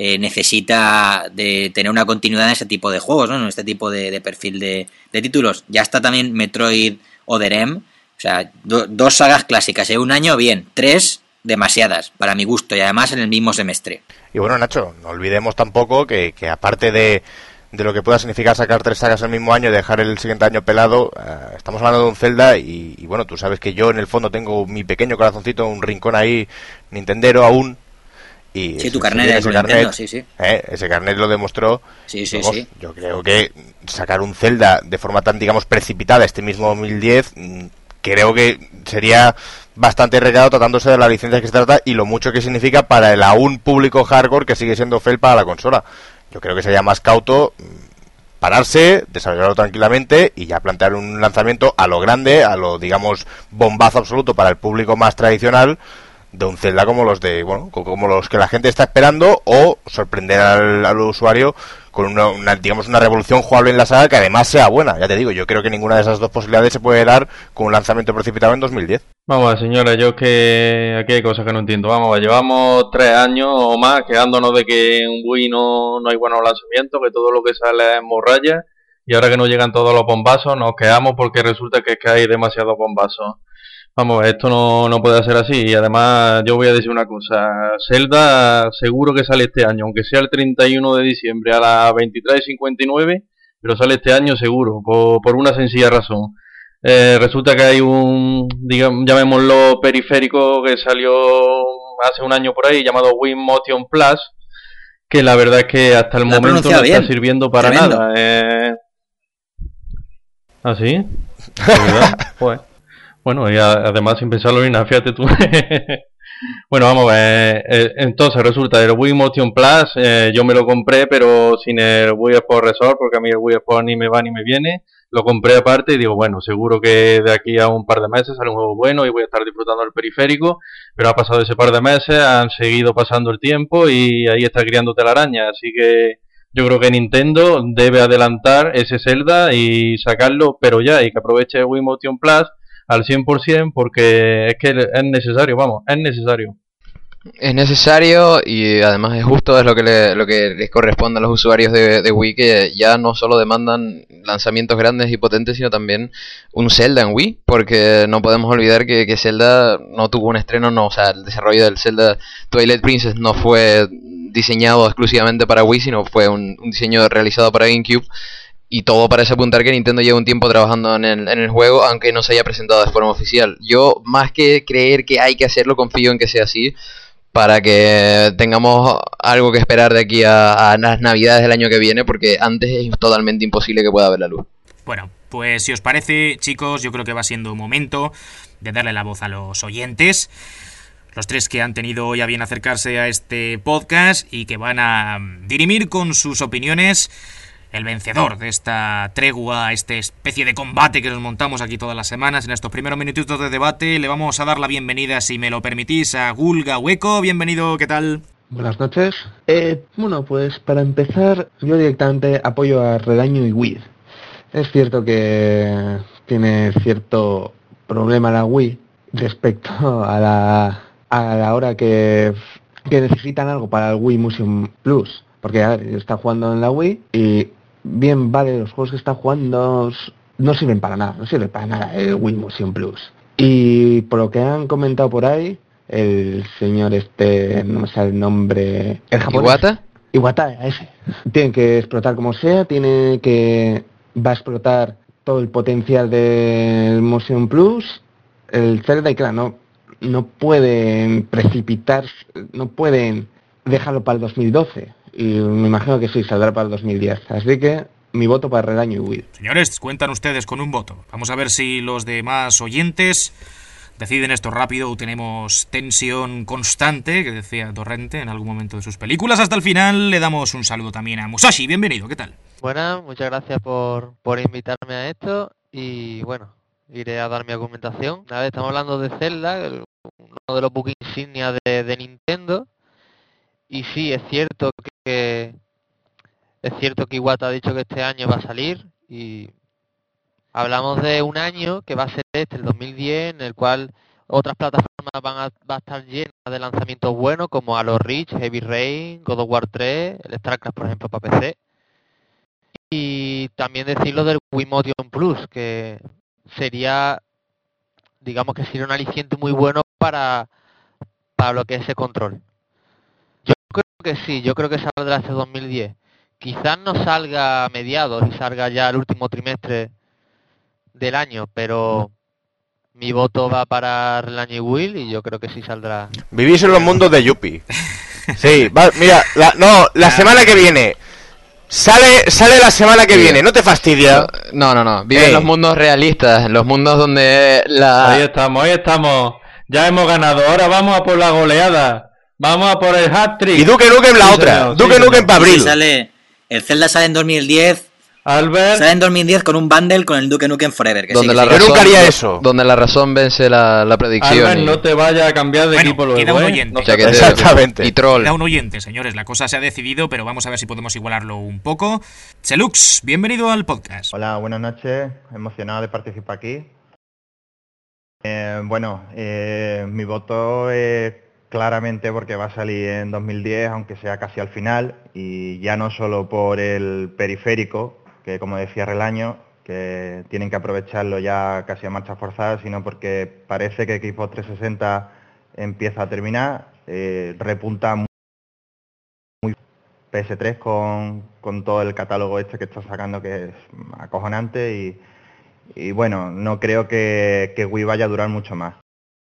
necesita de tener una continuidad en este tipo de juegos, ¿no? En este tipo de perfil de títulos. Ya está también Metroid Other M, o sea, dos sagas clásicas en un año, bien, 3 demasiadas, para mi gusto, y además en el mismo semestre. Y bueno, Nacho, no olvidemos tampoco que aparte de lo que pueda significar sacar 3 sagas el mismo año y dejar el siguiente año pelado, estamos hablando de un Zelda y bueno, tú sabes que yo en el fondo tengo mi pequeño corazoncito, un rincón ahí nintendero aún. Y sí, tu carnet de Nintendo, sí. Ese carnet lo demostró. Sí. Yo creo que sacar un Zelda de forma tan, digamos, precipitada este mismo 2010, creo que sería bastante arriesgado tratándose de la licencia que se trata y lo mucho que significa para el aún público hardcore que sigue siendo Fel para la consola. Yo creo que sería más cauto pararse, desarrollarlo tranquilamente y ya plantear un lanzamiento a lo grande, a lo, digamos, bombazo absoluto para el público más tradicional de un Zelda como los que la gente está esperando, o sorprender al usuario con una revolución jugable en la saga que además sea buena. Ya te digo, yo creo que ninguna de esas dos posibilidades se puede dar con un lanzamiento precipitado en 2010. Vamos a ver, señora, yo es que aquí hay cosas que no entiendo. Vamos a ver, llevamos 3 años o más quedándonos de que en Wii no hay buenos lanzamientos, que todo lo que sale es morralla, y ahora que no llegan todos los bombazos nos quedamos porque resulta que hay demasiados bombazos. Vamos, esto no puede ser así, y además yo voy a decir una cosa, Zelda seguro que sale este año, aunque sea el 31 de diciembre a las 23:59, pero sale este año seguro, por una sencilla razón. Resulta que hay un, digamos, llamémoslo periférico, que salió hace un año por ahí, llamado Wii Motion Plus, que la verdad es que hasta el momento no está sirviendo para nada. ¿Ah, sí? ¿Verdad? Pues... Bueno, y además sin pensarlo ni nada, fíjate tú. Bueno, vamos a ver. Entonces resulta, el Wii Motion Plus, yo me lo compré, pero sin el Wii Sport Resort, porque a mí el Wii Sport ni me va ni me viene. Lo compré aparte y digo, bueno, seguro que de aquí a un par de meses sale un juego bueno y voy a estar disfrutando del periférico. Pero ha pasado ese par de meses, han seguido pasando el tiempo y ahí está criando telaraña. Así que yo creo que Nintendo debe adelantar ese Zelda y sacarlo, pero ya, y que aproveche el Wii Motion Plus al 100%, porque es que es necesario, es necesario. Es necesario y además es justo, es lo que les corresponde a los usuarios de Wii, que ya no solo demandan lanzamientos grandes y potentes, sino también un Zelda en Wii, porque no podemos olvidar que Zelda no tuvo un estreno, o sea, el desarrollo del Zelda Twilight Princess no fue diseñado exclusivamente para Wii, sino fue un diseño realizado para GameCube. Y todo parece apuntar que Nintendo lleva un tiempo trabajando en el juego, aunque no se haya presentado de forma oficial. Yo, más que creer que hay que hacerlo, confío en que sea así, para que tengamos algo que esperar de aquí a las navidades del año que viene, porque antes es totalmente imposible que pueda ver la luz. Bueno, pues si os parece, chicos, yo creo que va siendo momento de darle la voz a los oyentes, los 3 que han tenido hoy a bien acercarse a este podcast y que van a dirimir con sus opiniones el vencedor de esta tregua, esta especie de combate que nos montamos aquí todas las semanas. En estos primeros minutitos de debate le vamos a dar la bienvenida, si me lo permitís, a Gulga Hueco. Bienvenido, ¿qué tal? Buenas noches. Bueno, pues para empezar, yo directamente apoyo a Redaño y Wii. Es cierto que tiene cierto problema la Wii respecto a la hora que necesitan algo para el Wii Motion Plus. Porque a ver, está jugando en la Wii y bien, vale, los juegos que está jugando no sirven para nada el Wii Motion Plus. Y por lo que han comentado por ahí, el señor no me sale el nombre... ¿El japonés? Iwata, ese. Tiene que explotar como sea, va a explotar todo el potencial del Motion Plus, el Zelda, y claro, no pueden precipitarse, no pueden dejarlo para el 2012. Y me imagino que sí, saldrá para el 2010. Así que mi voto para Redaño y Wii. Señores, cuentan ustedes con un voto. Vamos a ver si los demás oyentes deciden esto rápido o tenemos tensión constante, que decía Torrente en algún momento de sus películas. Hasta el final le damos un saludo también a Musashi. Bienvenido, ¿qué tal? Buenas, muchas gracias por invitarme a esto y bueno, iré a dar mi argumentación. Una vez estamos hablando de Zelda, uno de los buques insignia de Nintendo, y sí, es cierto que Iwata ha dicho que este año va a salir, y hablamos de un año que va a ser el 2010, en el cual otras plataformas va a estar llenas de lanzamientos buenos como Halo Reach, Heavy Rain, God of War 3, el StarCraft por ejemplo para PC. Y también decirlo del Wiimotion Plus, que sería, digamos que sería un aliciente muy bueno para lo que es el control. Yo creo que sí, yo creo que saldrá este 2010. Quizás no salga a mediados y salga ya el último trimestre del año, pero mi voto va para el año Will y yo creo que sí saldrá. Vivís en los mundos de Yuppie. Sí, mira, la semana que viene. Sale la semana que viene, ¿no te fastidia? No. Vive en los mundos realistas, en los mundos donde Ahí estamos. Ya hemos ganado, ahora vamos a por la goleada. Vamos a por el hat-trick. Y Duke Nukem la otra. Duke Nukem para abril. El Zelda sale en 2010. Albert. Sale en 2010 con un bundle con el Duke Nukem Forever. Yo nunca haría eso. Donde la razón vence la predicción. Albert, no te vaya a cambiar de equipo luego. Queda un oyente. Exactamente. Y troll. Queda un oyente, señores. La cosa se ha decidido, pero vamos a ver si podemos igualarlo un poco. Celux, bienvenido al podcast. Hola, buenas noches. Emocionado de participar aquí. Mi voto es claramente porque va a salir en 2010, aunque sea casi al final, y ya no solo por el periférico, que como decía Relaño, que tienen que aprovecharlo ya casi a marcha forzada, sino porque parece que Xbox 360 empieza a terminar, repunta muy PS3 con todo el catálogo este que está sacando, que es acojonante, y bueno, no creo que Wii vaya a durar mucho más.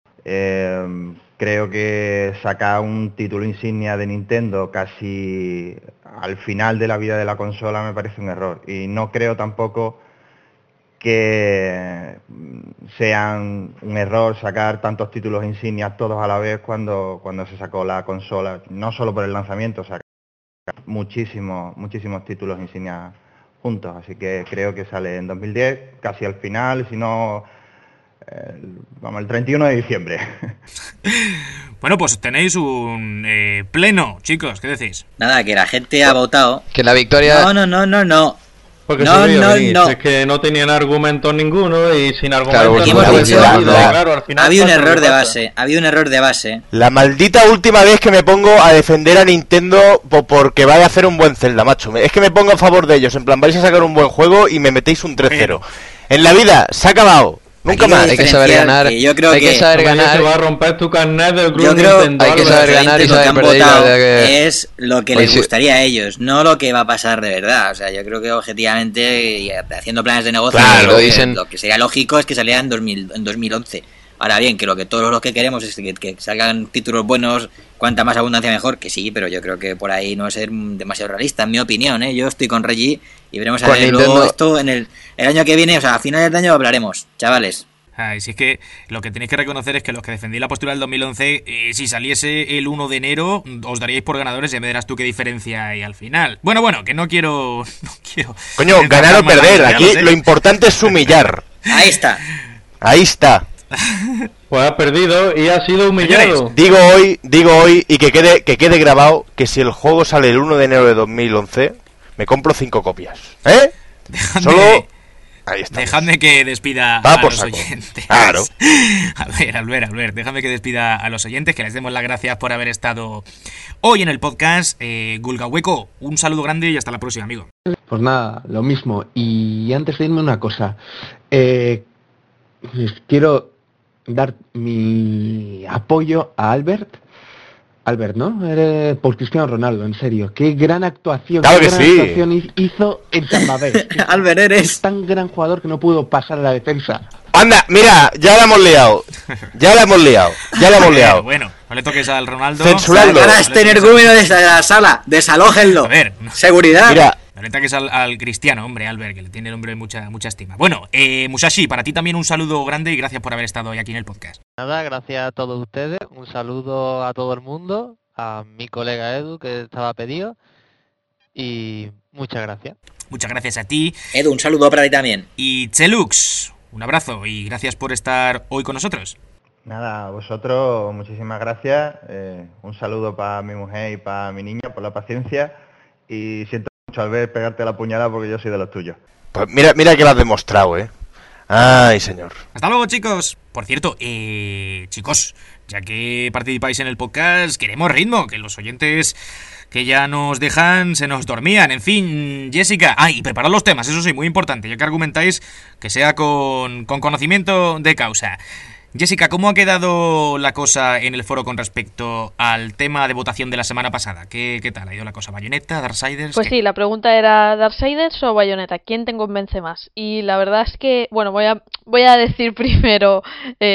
Creo que sacar un título insignia de Nintendo casi al final de la vida de la consola me parece un error, y no creo tampoco que sean un error sacar tantos títulos insignias todos a la vez cuando se sacó la consola, no solo por el lanzamiento, sacar muchísimos títulos insignias juntos, así que creo que sale en 2010, casi al final, si no... el 31 de diciembre. Bueno, pues tenéis un pleno, chicos, ¿qué decís? Nada, que la gente ha votado. Que la victoria... No. Porque no. Es que no tenían argumentos ninguno y sin argumentos... Ha habido un error de base. La maldita última vez que me pongo a defender a Nintendo porque vaya a hacer un buen Zelda, macho. Es que me pongo a favor de ellos, en plan, vais a sacar un buen juego y me metéis un 3-0. En la vida, se ha acabado. Nunca más. Hay que saber ganar. Yo creo hay que saber ganar. Se va a romper tu carnet del club Nintendo. Hay que saber ganar y saber perder. Es lo que les gustaría a ellos, no lo que va a pasar de verdad. O sea, yo creo que objetivamente, y haciendo planes de negocio, lo que sería lógico es que saliera en 2011. Ahora bien, que todos los que queremos es que salgan títulos buenos, cuanta más abundancia mejor, que sí, pero yo creo que por ahí no es ser demasiado realista, en mi opinión, ¿eh? Yo estoy con Reggie y veremos a ver luego esto en el año que viene, o sea, a finales de año hablaremos, chavales. Ay, si es que lo que tenéis que reconocer es que los que defendí la postura del 2011, si saliese el 1 de enero, os daríais por ganadores y ya me dirás tú qué diferencia hay al final. Bueno, que no quiero... Coño, ganar o perder, aquí lo importante es humillar. Ahí está. Pues ha perdido y ha sido humillado. Digo hoy y que quede grabado que si el juego sale el 1 de enero de 2011, me compro 5 copias. Dejadme que despida a los oyentes. Claro. A ver, déjame que despida a los oyentes, que les demos las gracias por haber estado hoy en el podcast. Gulgahueco, un saludo grande y hasta la próxima, amigo. Pues nada, lo mismo. Y antes de irme una cosa, quiero dar mi apoyo a Albert. Albert, ¿no? Eres por Cristiano Ronaldo, en serio. Qué gran actuación, ¡Claro qué que gran sí! actuación hizo en Tampa Bay. Albert, Es tan gran jugador que no pudo pasar a la defensa. Anda, mira, ya la hemos liado. Bueno, no le toques al Ronaldo. Censurarlo. Sacar a este energúmeno de la sala, desalójenlo. A ver, Seguridad. Mira, no le toques al Cristiano, hombre, Albert, que le tiene el hombre mucha estima. Bueno, Musashi, para ti también un saludo grande y gracias por haber estado hoy aquí en el podcast. Nada, gracias a todos ustedes. Un saludo a todo el mundo, a mi colega Edu, que estaba pedido. Y muchas gracias. Muchas gracias a ti. Edu, un saludo para ti también. Y Chelux, un abrazo y gracias por estar hoy con nosotros. Nada, a vosotros muchísimas gracias. Un saludo para mi mujer y para mi niña por la paciencia. Y siento mucho al ver pegarte la puñalada porque yo soy de los tuyos. pues mira que lo has demostrado, ¿eh? Ay, señor. Hasta luego, chicos. Por cierto, chicos, ya que participáis en el podcast, queremos ritmo, que los oyentes que ya nos dejan se nos dormían. En fin, Jessica. Y preparad los temas, eso sí, muy importante, ya que argumentáis que sea con conocimiento de causa. Jessica, ¿cómo ha quedado la cosa en el foro con respecto al tema de votación de la semana pasada? ¿Qué tal ha ido la cosa? ¿Bayonetta? ¿Darksiders? Pues sí, la pregunta era ¿Darksiders o Bayonetta? ¿Quién te convence más? Y la verdad es que, bueno, voy a decir primero,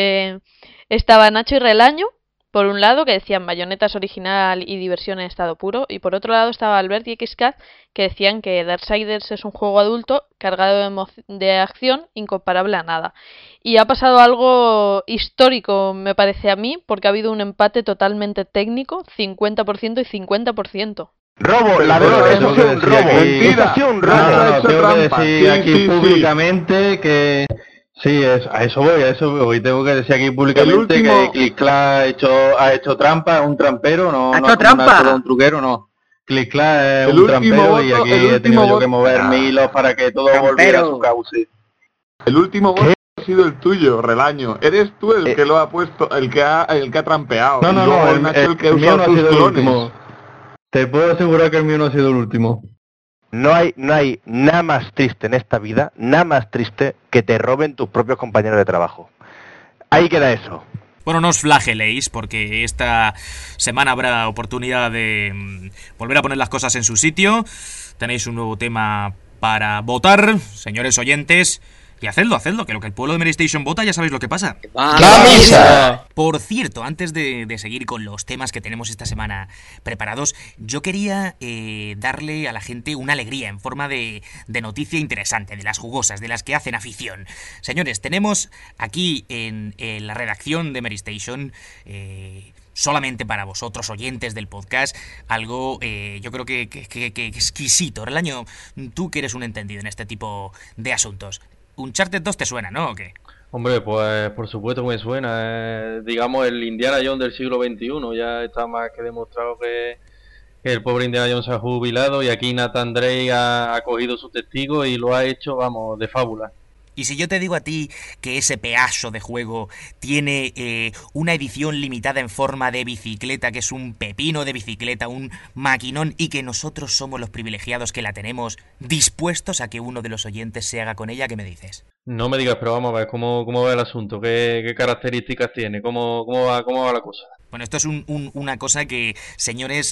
estaba Nacho y Relaño, por un lado, que decían Bayonetta es original y diversión en estado puro, y por otro lado estaba Albert y XCat, que decían que Darksiders es un juego adulto cargado de acción incomparable a nada. Y ha pasado algo histórico, me parece a mí, porque ha habido un empate totalmente técnico, 50% y 50%. Robo, eso fue un robo. Mentira. Eso fue un robo. No, Tengo que trampa. decir aquí Sí. públicamente que... Sí, a eso voy. Tengo que decir aquí públicamente El último- que Clickclaw ha hecho trampa, es un trampero, no ¿Ha no hecho es como trampa? un truquero, no. Clickclaw es El un último trampero y voto- aquí el he tenido último yo que mover voto- hilos para que todo Trampero. volviera a su cauce. El último voto ha sido el tuyo, Relaño. Eres tú el que lo ha puesto, el que ha trampeado. No, Y no, luego no, Nacho el que el mío usa no ha sus sido el clones. último. Te puedo asegurar que el mío no ha sido el último. No hay nada más triste en esta vida, nada más triste que te roben tus propios compañeros de trabajo. Ahí queda eso. Bueno, no os flageléis porque esta semana habrá oportunidad de volver a poner las cosas en su sitio. Tenéis un nuevo tema para votar, señores oyentes. Y hacedlo, que lo que el pueblo de Mary Station vota ya sabéis lo que pasa. ¡Camisa! Por cierto, antes de seguir con los temas que tenemos esta semana preparados, yo quería darle a la gente una alegría en forma de noticia interesante, de las jugosas, de las que hacen afición. Señores, tenemos aquí en la redacción de Mary Station, solamente para vosotros, oyentes del podcast, algo yo creo que exquisito. Relaño, tú que eres un entendido en este tipo de asuntos. Uncharted 2 te suena, ¿no? ¿O qué? Hombre, pues por supuesto que me suena. Digamos, el Indiana Jones del siglo XXI. Ya está más que demostrado que el pobre Indiana Jones se ha jubilado y aquí Nathan Drake ha cogido su testigo y lo ha hecho, vamos, de fábula. Y si yo te digo a ti que ese pedazo de juego tiene una edición limitada en forma de bicicleta, que es un pepino de bicicleta, un maquinón, y que nosotros somos los privilegiados que la tenemos, dispuestos a que uno de los oyentes se haga con ella, ¿qué me dices? No me digas, pero vamos a ver cómo va el asunto, qué características tiene, cómo va la cosa. Bueno, esto es una cosa que, señores,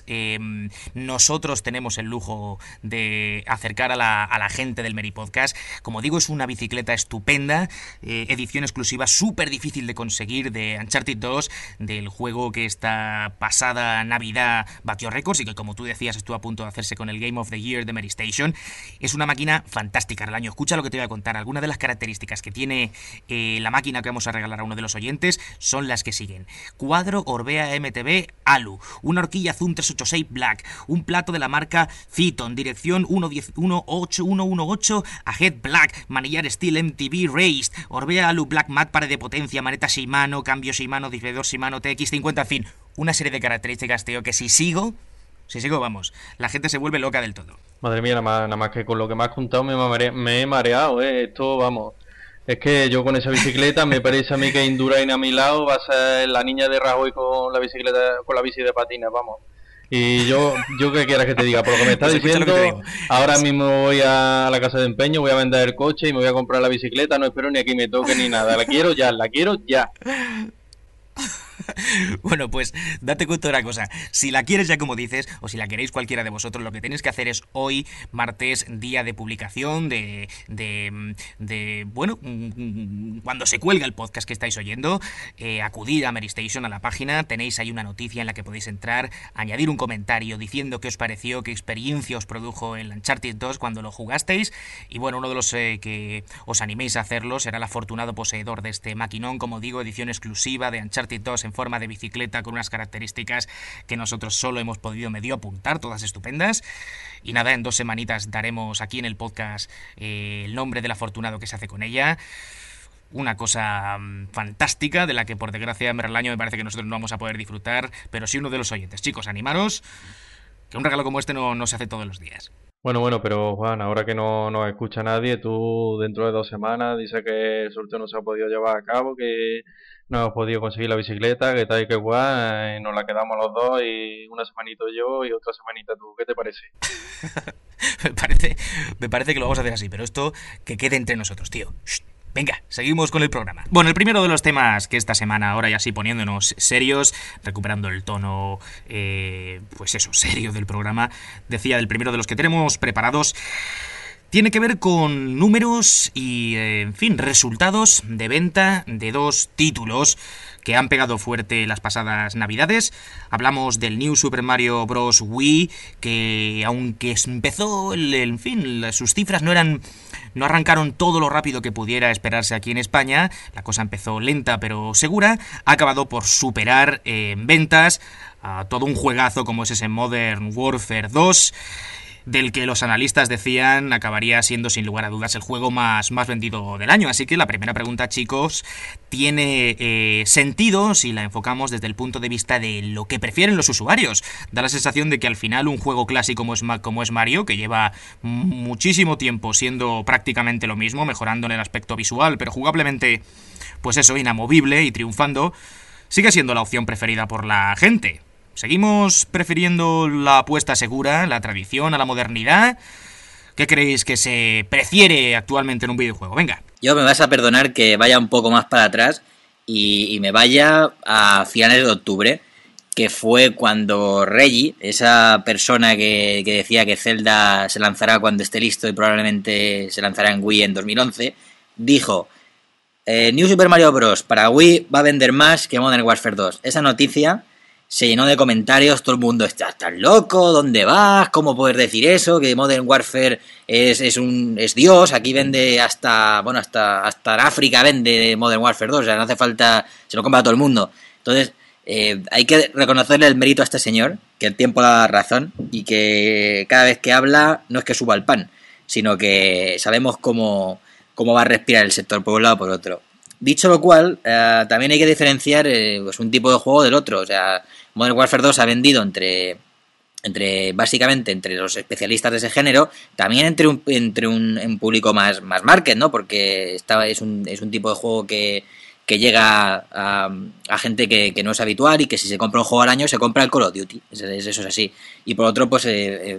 nosotros tenemos el lujo de acercar a la gente del Mary Podcast. Como digo, es una bicicleta estupenda, edición exclusiva, súper difícil de conseguir, de Uncharted 2, del juego que esta pasada Navidad batió récords y que, como tú decías, estuvo a punto de hacerse con el Game of the Year de Mary Station. Es una máquina fantástica, Relaño. Escucha lo que te voy a contar. Algunas de las características que tiene la máquina que vamos a regalar a uno de los oyentes son las que siguen. Cuadro Orbea MTB Alu, una horquilla Zoom 386 Black, un plato de la marca Phaeton, dirección 18118, Ahead Black, manillar Steel MTB Raised, Orbea Alu Black Matte, pared de potencia, maneta Shimano, cambio Shimano, diferidor Shimano TX50, en fin, una serie de características, tío, que si sigo, vamos, la gente se vuelve loca del todo. Madre mía, nada más que con lo que me has contado me he mareado, esto, vamos. Es que yo con esa bicicleta me parece a mí que Indurain a mi lado va a ser la niña de Rajoy con la bicicleta, con la bici de patines, vamos. Y yo qué quieras que te diga, por lo que me estás Pues escucha lo diciendo, que te digo. ahora mismo voy a la casa de empeño, voy a vender el coche y me voy a comprar la bicicleta, no espero ni a que me toque ni nada, la quiero ya. Bueno, pues date cuenta de una cosa. Si la quieres ya como dices, o si la queréis cualquiera de vosotros, lo que tenéis que hacer es hoy, martes, día de publicación, bueno, cuando se cuelga el podcast que estáis oyendo, acudir a Meristation, a la página, tenéis ahí una noticia en la que podéis entrar, añadir un comentario diciendo qué os pareció, qué experiencia os produjo el Uncharted 2 cuando lo jugasteis, y bueno, uno de los que os animéis a hacerlo será el afortunado poseedor de este maquinón, como digo, edición exclusiva de Uncharted 2 en forma de bicicleta con unas características que nosotros solo hemos podido medio apuntar, todas estupendas. Y nada, en 2 semanitas daremos aquí en el podcast el nombre del afortunado que se hace con ella. Una cosa fantástica de la que por desgracia en el año me parece que nosotros no vamos a poder disfrutar, pero sí uno de los oyentes. Chicos, animaros, que un regalo como este no se hace todos los días. Bueno, pero Juan, ahora que no nos escucha nadie, tú dentro de 2 semanas dices que el sorteo no se ha podido llevar a cabo, que no hemos podido conseguir la bicicleta, que tal y que guay, y nos la quedamos los dos y una semanita yo y otra semanita tú. ¿Qué te parece? me parece que lo vamos a hacer así, pero esto que quede entre nosotros, tío. Shh. Venga, seguimos con el programa. Bueno, el primero de los temas que esta semana, ahora ya sí poniéndonos serios, recuperando el tono, pues eso, serio del programa, decía, el primero de los que tenemos preparados, tiene que ver con números y, en fin, resultados de venta de 2 títulos que han pegado fuerte las pasadas navidades. Hablamos del New Super Mario Bros. Wii, que aunque empezó, en fin, sus cifras no arrancaron todo lo rápido que pudiera esperarse aquí en España. La cosa empezó lenta pero segura. Ha acabado por superar en ventas a todo un juegazo como es ese Modern Warfare 2, del que los analistas decían acabaría siendo sin lugar a dudas el juego más vendido del año. Así que la primera pregunta, chicos, tiene sentido si la enfocamos desde el punto de vista de lo que prefieren los usuarios. Da la sensación de que al final un juego clásico como es Mario, que lleva muchísimo tiempo siendo prácticamente lo mismo, mejorando en el aspecto visual, pero jugablemente, pues eso, inamovible y triunfando, sigue siendo la opción preferida por la gente. ¿Seguimos prefiriendo la apuesta segura, la tradición, a la modernidad? ¿Qué creéis que se prefiere actualmente en un videojuego? Venga. Yo me vas a perdonar que vaya un poco más para atrás y me vaya a finales de octubre, que fue cuando Reggie, esa persona que decía que Zelda se lanzará cuando esté listo y probablemente se lanzará en Wii en 2011, dijo: New Super Mario Bros. Para Wii va a vender más que Modern Warfare 2. Esa noticia se llenó de comentarios, todo el mundo estás loco, ¿dónde vas? ¿Cómo puedes decir eso? Que Modern Warfare es Dios, aquí vende hasta en África vende Modern Warfare 2, o sea, no hace falta, se lo compra a todo el mundo. Entonces, hay que reconocerle el mérito a este señor, que el tiempo le da razón, y que cada vez que habla no es que suba el pan, sino que sabemos cómo va a respirar el sector por un lado o por otro. Dicho lo cual, también hay que diferenciar pues un tipo de juego del otro. O sea, Modern Warfare 2 ha vendido básicamente entre los especialistas de ese género, también entre un público más market, ¿no? Porque es un tipo de juego que llega a gente que no es habitual y que si se compra un juego al año se compra el Call of Duty. Eso es así. Y por otro, pues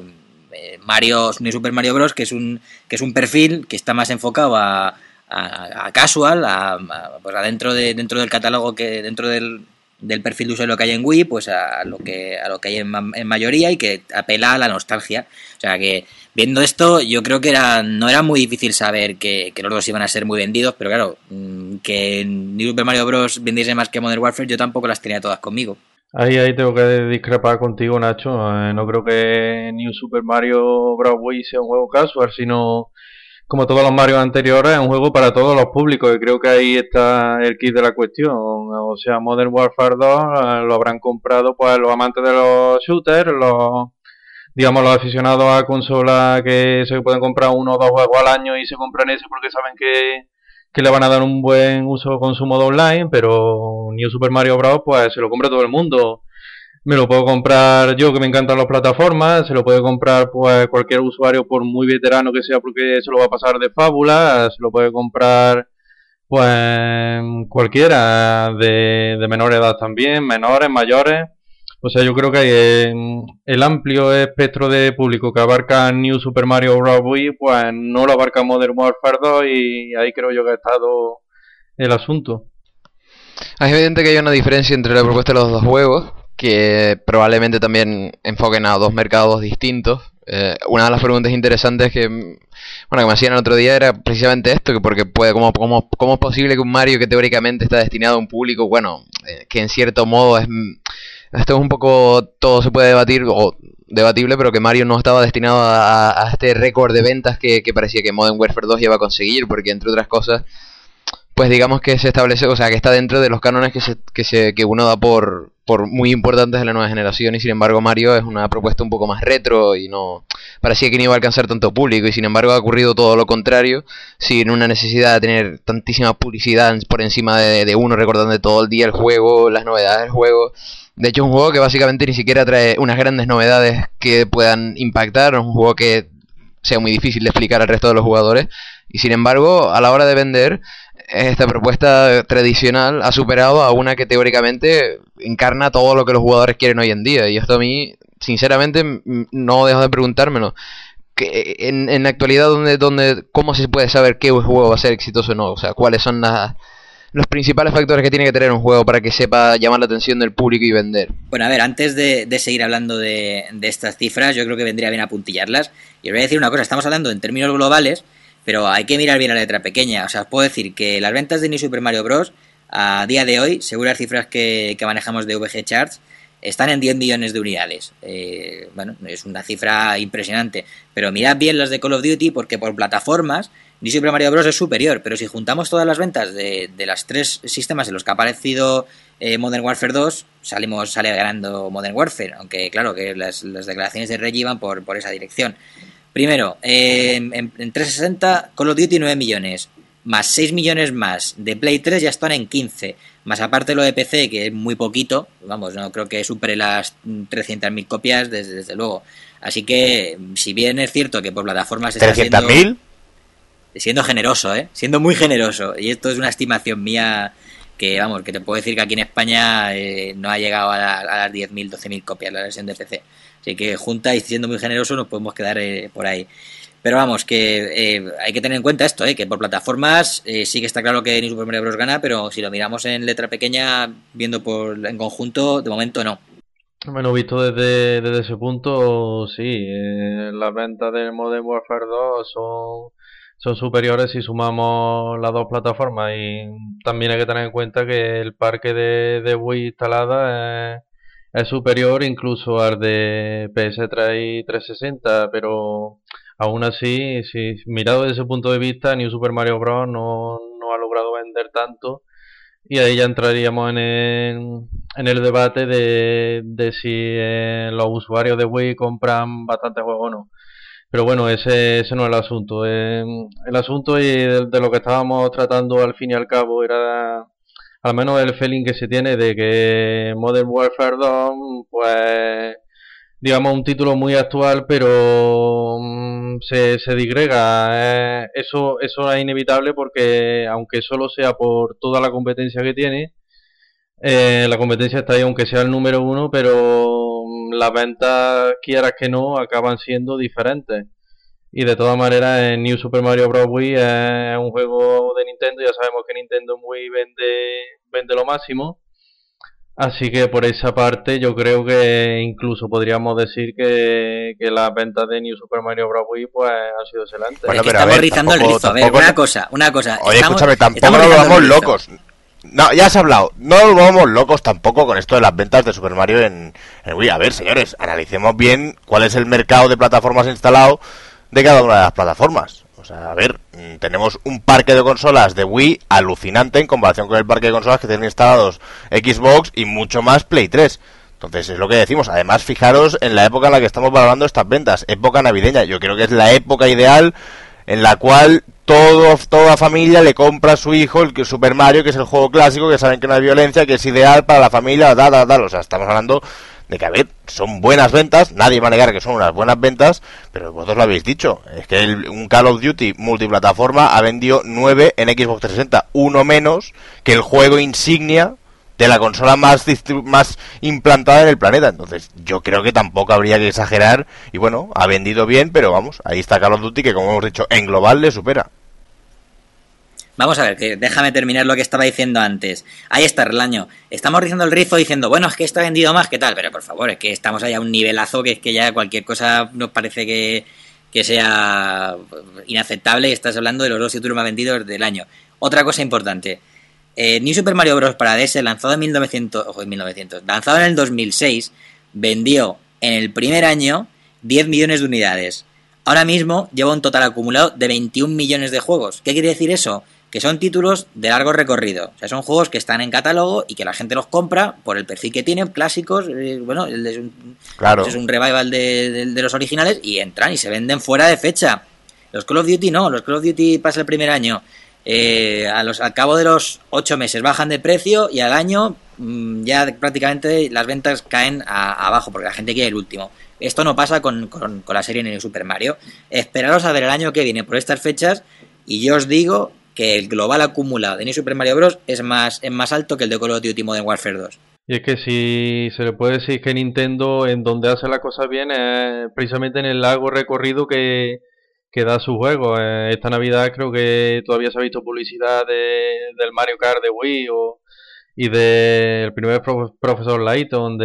New Super Mario Bros. que es un perfil que está más enfocado a casual, pues dentro del catálogo, que dentro del perfil de usuario que hay en Wii, pues a lo que hay en mayoría, y que apela a la nostalgia. O sea que, viendo esto, yo creo que no era muy difícil saber que los dos iban a ser muy vendidos, pero claro, que New Super Mario Bros. Vendiese más que Modern Warfare, yo tampoco las tenía todas conmigo. Ahí tengo que discrepar contigo, Nacho. No creo que New Super Mario Bros. Wii sea un juego casual, sino, como todos los Mario anteriores, es un juego para todos los públicos, y creo que ahí está el kit de la cuestión. O sea, Modern Warfare 2 lo habrán comprado pues los amantes de los shooters, los aficionados a consola que se pueden comprar 1 o 2 juegos al año y se compran ese porque saben que le van a dar un buen uso con su modo online. Pero New Super Mario Bros. Pues se lo compra todo el mundo. Me lo puedo comprar yo, que me encantan las plataformas, se lo puede comprar pues cualquier usuario, por muy veterano que sea, porque se lo va a pasar de fábula. Se lo puede comprar pues cualquiera de menor edad también, menores, mayores. O sea, yo creo que hay el amplio espectro de público que abarca New Super Mario Bros. Wii, pues no lo abarca Modern Warfare 2 y ahí creo yo que ha estado el asunto. Es evidente que hay una diferencia entre la propuesta de los dos juegos, que probablemente también enfoquen a dos mercados distintos. Una de las preguntas interesantes que me hacían el otro día era precisamente esto, que porque ¿cómo es posible que un Mario que teóricamente está destinado a un público, que en cierto modo esto es un poco, todo se puede debatir o debatible, pero que Mario no estaba destinado a este récord de ventas que parecía que Modern Warfare 2 iba a conseguir, porque entre otras cosas, pues digamos que se establece, o sea, que está dentro de los cánones que uno da por muy importantes de la nueva generación, y sin embargo Mario es una propuesta un poco más retro y no parecía que no iba a alcanzar tanto público, y sin embargo ha ocurrido todo lo contrario, sin una necesidad de tener tantísima publicidad por encima de uno recordando todo el día el juego, las novedades del juego. De hecho es un juego que básicamente ni siquiera trae unas grandes novedades que puedan impactar, es un juego que sea muy difícil de explicar al resto de los jugadores, y sin embargo a la hora de vender, esta propuesta tradicional ha superado a una que teóricamente encarna todo lo que los jugadores quieren hoy en día. Y esto a mí, sinceramente, no dejo de preguntármelo. Que en la actualidad, ¿cómo se puede saber qué juego va a ser exitoso o no? O sea, ¿cuáles son los principales factores que tiene que tener un juego para que sepa llamar la atención del público y vender? Bueno, a ver, antes de seguir hablando de estas cifras, yo creo que vendría bien apuntillarlas. Y os voy a decir una cosa, estamos hablando en términos globales, pero hay que mirar bien la letra pequeña. O sea, os puedo decir que las ventas de New Super Mario Bros. A día de hoy, según las cifras que manejamos de VG Charts, están en 10 millones de unidades. Es una cifra impresionante. Pero mirad bien las de Call of Duty, porque por plataformas New Super Mario Bros. Es superior. Pero si juntamos todas las ventas de las tres sistemas en los que ha aparecido Modern Warfare 2, sale ganando Modern Warfare. Aunque claro que las declaraciones de Reggie van por esa dirección. Primero, en 360 Call of Duty 9 millones, más 6 millones más de Play 3 ya están en 15, más aparte lo de PC, que es muy poquito, vamos, no creo que supere las 300.000 copias desde luego. Así que, si bien es cierto que por plataformas está siendo generoso, siendo muy generoso, y esto es una estimación mía que, vamos, que te puedo decir que aquí en España no ha llegado a las 10.000, 12.000 copias la versión de PC. Así que junta y siendo muy generoso nos podemos quedar por ahí. Pero vamos, que hay que tener en cuenta esto, que por plataformas sí que está claro que New Super Mario Bros. Gana, pero si lo miramos en letra pequeña, viendo en conjunto, de momento no. Bueno, visto desde ese punto, sí, las ventas del Modern Warfare 2 son superiores si sumamos las dos plataformas, y también hay que tener en cuenta que el parque de Wii instalada es superior incluso al de PS3 y 360, pero aún así, si mirado desde ese punto de vista, New Super Mario Bros. No ha logrado vender tanto, y ahí ya entraríamos en el debate de si los usuarios de Wii compran bastante juegos o no. Pero bueno, ese no es el asunto. El asunto, y de lo que estábamos tratando al fin y al cabo, era al menos el feeling que se tiene de que Modern Warfare 2, pues digamos un título muy actual, pero se disgrega. Eso es inevitable, porque aunque solo sea por toda la competencia que tiene, la competencia está ahí, aunque sea el número uno, pero las ventas, quieras que no, acaban siendo diferentes. Y de todas maneras, en New Super Mario Bros. Wii es un juego de Nintendo, ya sabemos que Nintendo Wii vende lo máximo. Así que por esa parte yo creo que incluso podríamos decir que las ventas de New Super Mario Bros. Wii pues han sido excelentes. Bueno, pero estamos rizando el rizo. A ver, una cosa. Oye, escúchame, tampoco nos vamos locos. No, ya has hablado. No nos vamos locos tampoco con esto de las ventas de Super Mario en Wii. A ver, señores, analicemos bien cuál es el mercado de plataformas instalado de cada una de las plataformas. O sea, a ver, tenemos un parque de consolas de Wii alucinante en comparación con el parque de consolas que tienen instalados Xbox y mucho más Play 3. Entonces es lo que decimos. Además, fijaros en la época en la que estamos valorando estas ventas, época navideña. Yo creo que es la época ideal en la cual toda familia le compra a su hijo el Super Mario, que es el juego clásico, que saben que no hay violencia, que es ideal para la familia, O sea, estamos hablando de que, a ver, son buenas ventas, nadie va a negar que son unas buenas ventas, pero vosotros lo habéis dicho, es que un Call of Duty multiplataforma ha vendido 9 en Xbox 360, uno menos que el juego insignia de la consola más implantada en el planeta. Entonces yo creo que tampoco habría que exagerar, y bueno, ha vendido bien, pero vamos, ahí está Call of Duty, que como hemos dicho, en global le supera. Vamos a ver, que déjame terminar lo que estaba diciendo antes. Ahí está, Relaño. Estamos rizando el rizo diciendo, bueno, es que esto ha vendido más, ¿qué tal? Pero por favor, es que estamos allá a un nivelazo que es que ya cualquier cosa nos parece que sea inaceptable. Estás hablando de los 2 títulos más vendidos del año. Otra cosa importante. New Super Mario Bros. Para DS, lanzado en lanzado en el 2006, vendió en el primer año 10 millones de unidades. Ahora mismo lleva un total acumulado de 21 millones de juegos. ¿Qué quiere decir eso? Que son títulos de largo recorrido. O sea, son juegos que están en catálogo y que la gente los compra por el perfil que tienen, clásicos. Bueno, es un revival de los originales, y entran y se venden fuera de fecha. Los Call of Duty no, los Call of Duty pasa el primer año. Al cabo de los 8 meses bajan de precio, y al año ya prácticamente las ventas caen abajo porque la gente quiere el último. Esto no pasa con la serie New Super Mario. Esperaros a ver el año que viene por estas fechas, y yo os digo que el global acumulado de New Super Mario Bros. es más alto que el de Call of Duty Modern Warfare 2. Y es que si se le puede decir que Nintendo, en donde hace la cosa bien, es precisamente en el largo recorrido que da su juego. Esta Navidad creo que todavía se ha visto publicidad del Mario Kart de Wii y del primer Profesor Layton,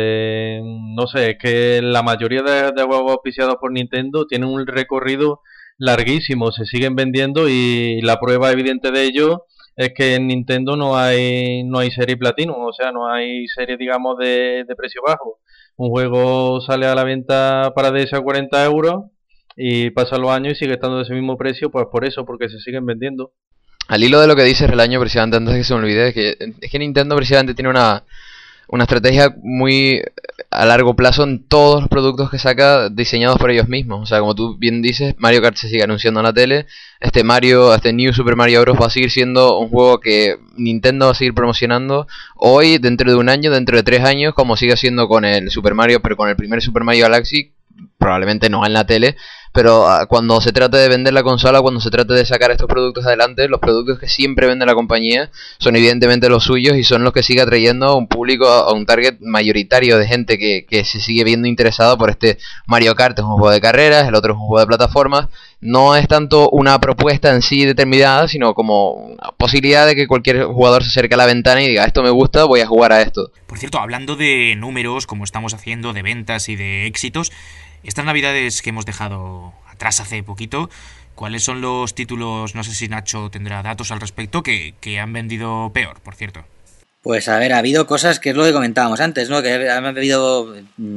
no sé, es que la mayoría de juegos auspiciados por Nintendo tienen un recorrido larguísimo, se siguen vendiendo, y la prueba evidente de ello es que en Nintendo no hay serie Platinum, o sea, no hay serie, digamos, de precio bajo. Un juego sale a la venta para DS a 40 euros y pasan los años y sigue estando de ese mismo precio, pues por eso, porque se siguen vendiendo. Al hilo de lo que dice Relaño, precisamente, antes de que se me olvide, es que Nintendo precisamente tiene una estrategia muy a largo plazo en todos los productos que saca, diseñados por ellos mismos. O sea, como tú bien dices, Mario Kart se sigue anunciando en la tele, este New Super Mario Bros. Va a seguir siendo un juego que Nintendo va a seguir promocionando hoy, dentro de un año, dentro de 3 años, como sigue haciendo con el Super Mario, pero con el primer Super Mario Galaxy, probablemente no en la tele, pero cuando se trate de vender la consola, cuando se trate de sacar estos productos adelante, los productos que siempre vende la compañía son evidentemente los suyos, y son los que sigue atrayendo a un público, a un target mayoritario de gente que se sigue viendo interesado por este Mario Kart. Es un juego de carreras, el otro es un juego de plataformas. No es tanto una propuesta en sí determinada, sino como una posibilidad de que cualquier jugador se acerque a la ventana y diga, esto me gusta, voy a jugar a esto. Por cierto, hablando de números, como estamos haciendo, de ventas y de éxitos, estas navidades que hemos dejado atrás hace poquito, ¿cuáles son los títulos, no sé si Nacho tendrá datos al respecto, que han vendido peor, por cierto? Pues a ver, ha habido cosas que es lo que comentábamos antes, ¿no? Que han habido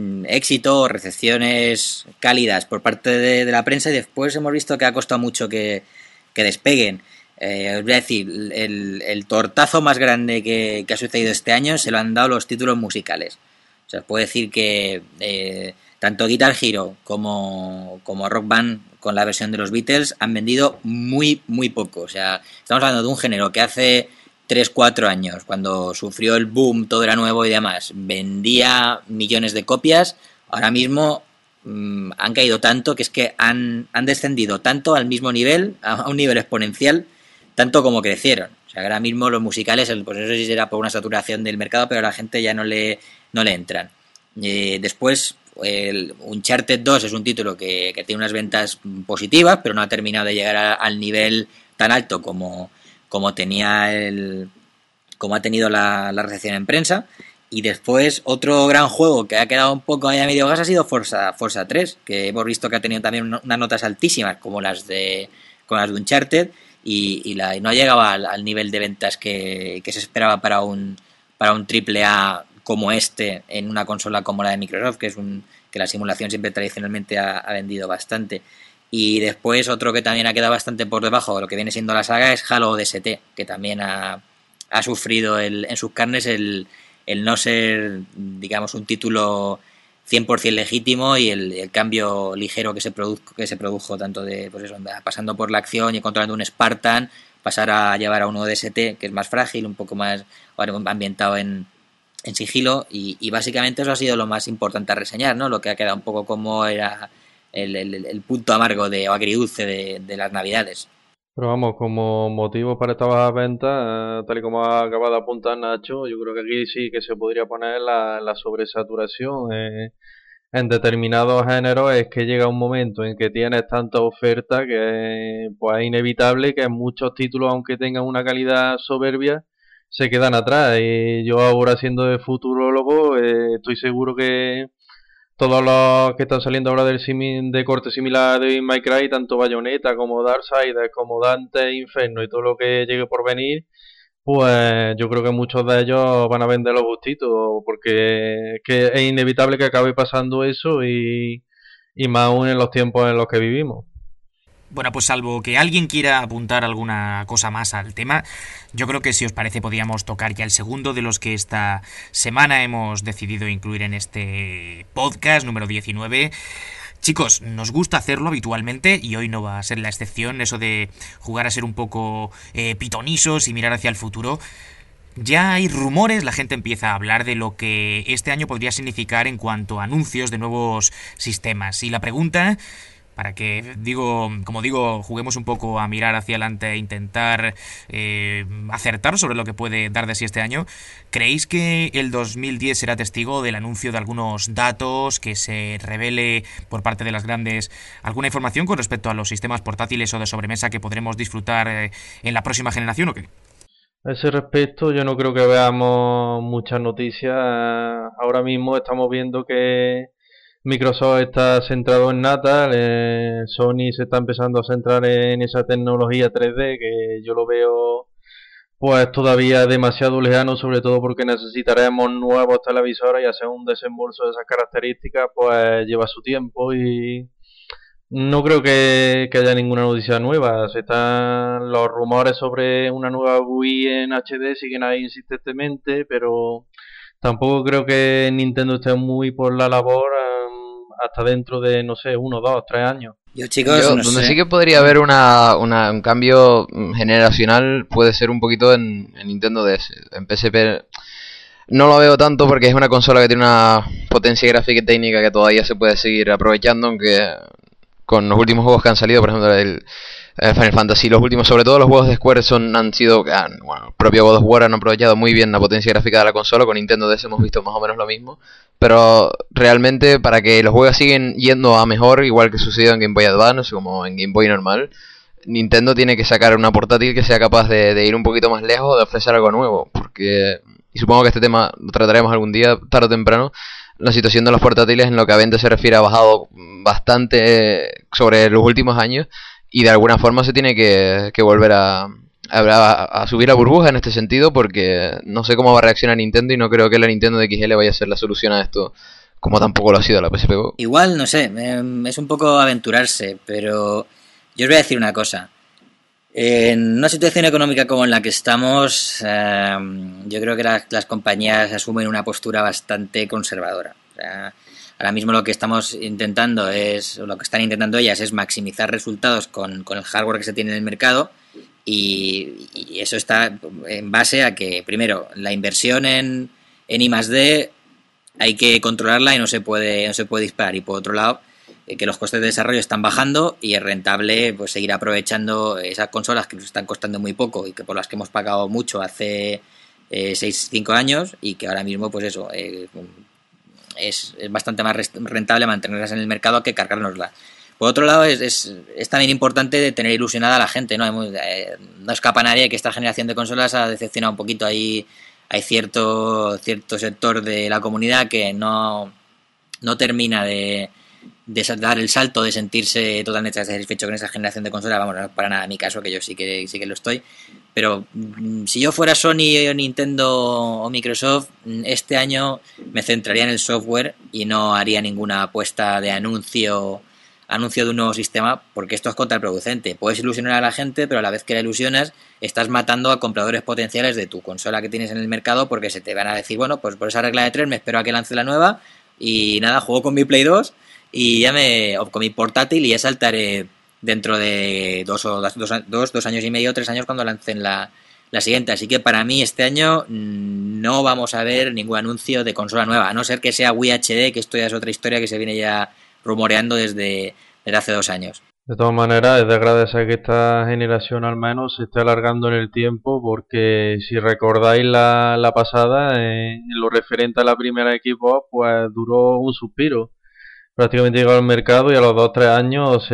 éxito, recepciones cálidas por parte de la prensa, y después hemos visto que ha costado mucho que despeguen. Os voy a decir, el tortazo más grande que ha sucedido este año se lo han dado los títulos musicales. O sea, os puedo decir que tanto Guitar Hero como Rock Band, con la versión de los Beatles, han vendido muy, muy poco. O sea, estamos hablando de un género que hace 3-4 años, cuando sufrió el boom, todo era nuevo y demás, vendía millones de copias. Ahora mismo han caído tanto que es que han descendido tanto al mismo nivel, a un nivel exponencial, tanto como crecieron. O sea, ahora mismo los musicales, pues no sé si será por una saturación del mercado, pero a la gente ya no le entran. Después, el Uncharted 2 es un título que tiene unas ventas positivas, pero no ha terminado de llegar al nivel tan alto como ha tenido la recepción en prensa. Y después, otro gran juego que ha quedado un poco ahí a medio gas ha sido Forza 3, que hemos visto que ha tenido también unas notas altísimas, como las de Uncharted, y no ha llegado al nivel de ventas que se esperaba para un AAA como este, en una consola como la de Microsoft, que la simulación siempre tradicionalmente ha vendido bastante. Y después, otro que también ha quedado bastante por debajo de lo que viene siendo la saga es Halo ODST, que también ha sufrido en sus carnes el no ser, digamos, un título 100% legítimo, y el cambio ligero que se produjo tanto de, pues eso, pasando por la acción y controlando un Spartan, pasar a llevar a un ODST que es más frágil, un poco más ambientado en sigilo, y básicamente eso ha sido lo más importante a reseñar, ¿no? Lo que ha quedado un poco como era el punto amargo o agridulce de las navidades. Pero vamos, como motivo para esta baja venta, tal y como ha acabado de apuntar Nacho, yo creo que aquí sí que se podría poner la sobresaturación. En determinados géneros es que llega un momento en que tienes tanta oferta que pues es inevitable que muchos títulos, aunque tengan una calidad soberbia, se quedan atrás. Y yo ahora siendo de futurólogo, estoy seguro que todos los que están saliendo ahora de corte similar a Devil May Cry, tanto Bayonetta como Darksiders, como Dante Inferno y todo lo que llegue por venir, pues yo creo que muchos de ellos van a vender los gustitos, porque que es inevitable que acabe pasando eso y más aún en los tiempos en los que vivimos. Bueno, pues salvo que alguien quiera apuntar alguna cosa más al tema, yo creo que si os parece podríamos tocar ya el segundo de los que esta semana hemos decidido incluir en este podcast número 19. Chicos, nos gusta hacerlo habitualmente y hoy no va a ser la excepción, eso de jugar a ser un poco pitonisos y mirar hacia el futuro. Ya hay rumores, la gente empieza a hablar de lo que este año podría significar en cuanto a anuncios de nuevos sistemas. Y la pregunta, para que, como digo, juguemos un poco a mirar hacia adelante e intentar acertar sobre lo que puede dar de sí este año, ¿creéis que el 2010 será testigo del anuncio de algunos datos, que se revele por parte de las grandes alguna información con respecto a los sistemas portátiles o de sobremesa que podremos disfrutar en la próxima generación o qué? A ese respecto, yo no creo que veamos muchas noticias. Ahora mismo estamos viendo que Microsoft está centrado en Natal, Sony se está empezando a centrar en esa tecnología 3D que yo lo veo pues todavía demasiado lejano, sobre todo porque necesitaremos nuevos televisores y hacer un desembolso de esas características pues lleva su tiempo y no creo que haya ninguna noticia nueva. Los rumores sobre una nueva Wii en HD siguen ahí insistentemente, pero tampoco creo que Nintendo esté muy por la labor hasta dentro de, no sé, 1, 2, 3 años. Donde sí que podría haber un cambio generacional puede ser un poquito en Nintendo DS. En PSP no lo veo tanto porque es una consola que tiene una potencia gráfica y técnica que todavía se puede seguir aprovechando, aunque con los últimos juegos que han salido, por ejemplo el Final Fantasy, los últimos, sobre todo los juegos de Square han sido, bueno, el propio God of War han aprovechado muy bien la potencia gráfica de la consola. Con Nintendo DS hemos visto más o menos lo mismo, pero realmente para que los juegos siguen yendo a mejor, igual que sucedió en Game Boy Advance como en Game Boy normal, Nintendo tiene que sacar una portátil que sea capaz de ir un poquito más lejos, de ofrecer algo nuevo, porque, y supongo que este tema lo trataremos algún día, tarde o temprano, la situación de los portátiles en lo que a venta se refiere ha bajado bastante sobre los últimos años y de alguna forma se tiene que volver a subir la burbuja en este sentido, porque no sé cómo va a reaccionar Nintendo y no creo que la Nintendo de XL vaya a ser la solución a esto, como tampoco lo ha sido la PSP Go. Igual, no sé, es un poco aventurarse, pero yo os voy a decir una cosa. En una situación económica como en la que estamos, yo creo que las compañías asumen una postura bastante conservadora. O sea, ahora mismo lo que estamos intentando lo que están intentando ellas es maximizar resultados con el hardware que se tiene en el mercado, y eso está en base a que, primero, la inversión en I+D hay que controlarla y no se puede disparar, y por otro lado, que los costes de desarrollo están bajando y es rentable pues seguir aprovechando esas consolas que nos están costando muy poco y que por las que hemos pagado mucho hace 6-5 años, y que ahora mismo pues eso es bastante más rentable mantenerlas en el mercado que cargárnoslas. Por otro lado, es también importante tener ilusionada a la gente, ¿no? No escapa a nadie que esta generación de consolas ha decepcionado un poquito. Hay cierto sector de la comunidad que no termina de dar el salto, de sentirse totalmente satisfecho con esa generación de consolas. Vamos, no es para nada mi caso, que yo sí que lo estoy. Pero si yo fuera Sony o Nintendo o Microsoft, este año me centraría en el software y no haría ninguna apuesta de anuncio de un nuevo sistema, porque esto es contraproducente. Puedes ilusionar a la gente, pero a la vez que la ilusionas estás matando a compradores potenciales de tu consola que tienes en el mercado, porque se te van a decir, bueno, pues por esa regla de 3 me espero a que lance la nueva y nada, juego con mi Play 2 y o con mi portátil y ya saltaré dentro de 2 años y medio, 3 años cuando lancen la siguiente. Así que para mí este año no vamos a ver ningún anuncio de consola nueva, a no ser que sea Wii HD, que esto ya es otra historia que se viene ya rumoreando desde hace 2 años. De todas maneras, es de agradecer que esta generación al menos se esté alargando en el tiempo, porque si recordáis la pasada, en lo referente a la primera equipo, pues duró un suspiro. Prácticamente llegó al mercado y a los 2 o 3 años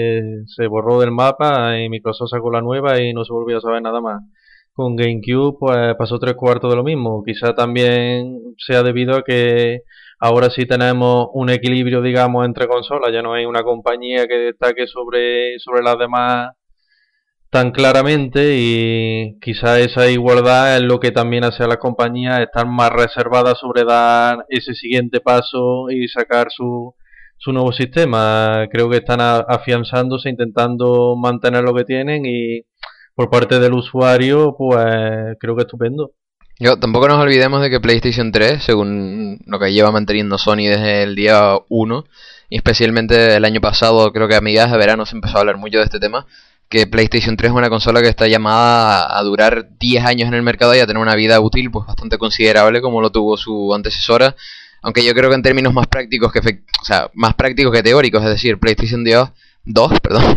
se borró del mapa y Microsoft sacó la nueva y no se volvió a saber nada más. Con GameCube pues pasó 3/4 de lo mismo. Quizá también sea debido a que ahora sí tenemos un equilibrio, digamos, entre consolas. Ya no hay una compañía que destaque sobre las demás tan claramente, y quizá esa igualdad es lo que también hace a las compañías estar más reservadas sobre dar ese siguiente paso y sacar su nuevo sistema. Creo que están afianzándose, intentando mantener lo que tienen, y por parte del usuario, pues creo que estupendo. Tampoco nos olvidemos de que PlayStation 3, según lo que lleva manteniendo Sony desde el día 1, y especialmente el año pasado, creo que a mediados de verano se empezó a hablar mucho de este tema, que PlayStation 3 es una consola que está llamada a durar 10 años en el mercado y a tener una vida útil pues bastante considerable, como lo tuvo su antecesora. Aunque yo creo que en términos más prácticos más prácticos que teóricos, es decir, PlayStation 2,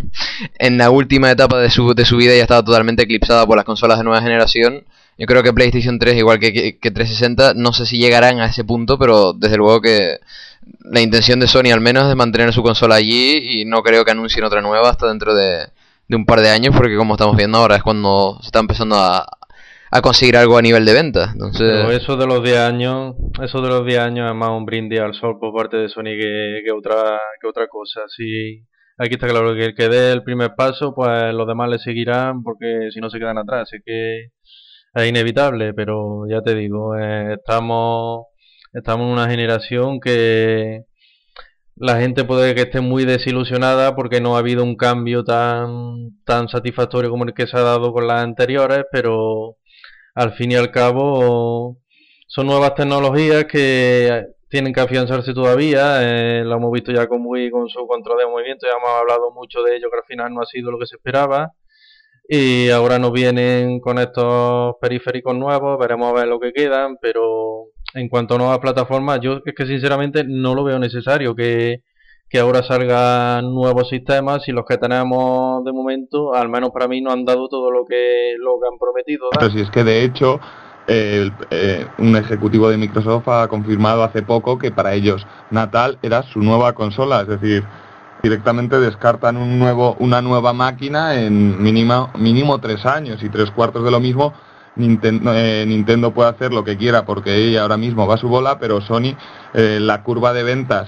en la última etapa de su vida ya estaba totalmente eclipsada por las consolas de nueva generación. Yo creo que PlayStation 3, igual que 360, no sé si llegarán a ese punto, pero desde luego que la intención de Sony al menos es de mantener su consola allí, y no creo que anuncien otra nueva hasta dentro de un par de años, porque como estamos viendo ahora es cuando se está empezando a conseguir algo a nivel de venta. Entonces, pero eso de los 10 años es más un brindis al sol por parte de Sony que otra cosa. Sí, aquí está claro que el que dé el primer paso, pues los demás le seguirán, porque si no se quedan atrás. Así que es inevitable, pero ya te digo, estamos en una generación que la gente puede que esté muy desilusionada porque no ha habido un cambio tan satisfactorio como el que se ha dado con las anteriores, pero al fin y al cabo son nuevas tecnologías que tienen que afianzarse todavía. Lo hemos visto ya con Wii, con su control de movimiento, ya hemos hablado mucho de ello, que al final no ha sido lo que se esperaba, y ahora nos vienen con estos periféricos nuevos. Veremos a ver lo que quedan, pero en cuanto a nuevas plataformas, yo es que sinceramente no lo veo necesario que ahora salgan nuevos sistemas, y los que tenemos de momento, al menos para mí, no han dado todo lo que han prometido dar. Pero si es que de hecho un ejecutivo de Microsoft ha confirmado hace poco que para ellos Natal era su nueva consola, es decir, directamente descartan una nueva máquina en mínimo 3 años, y 3/4 de lo mismo. Nintendo puede hacer lo que quiera porque ella ahora mismo va a su bola, pero Sony, la curva de ventas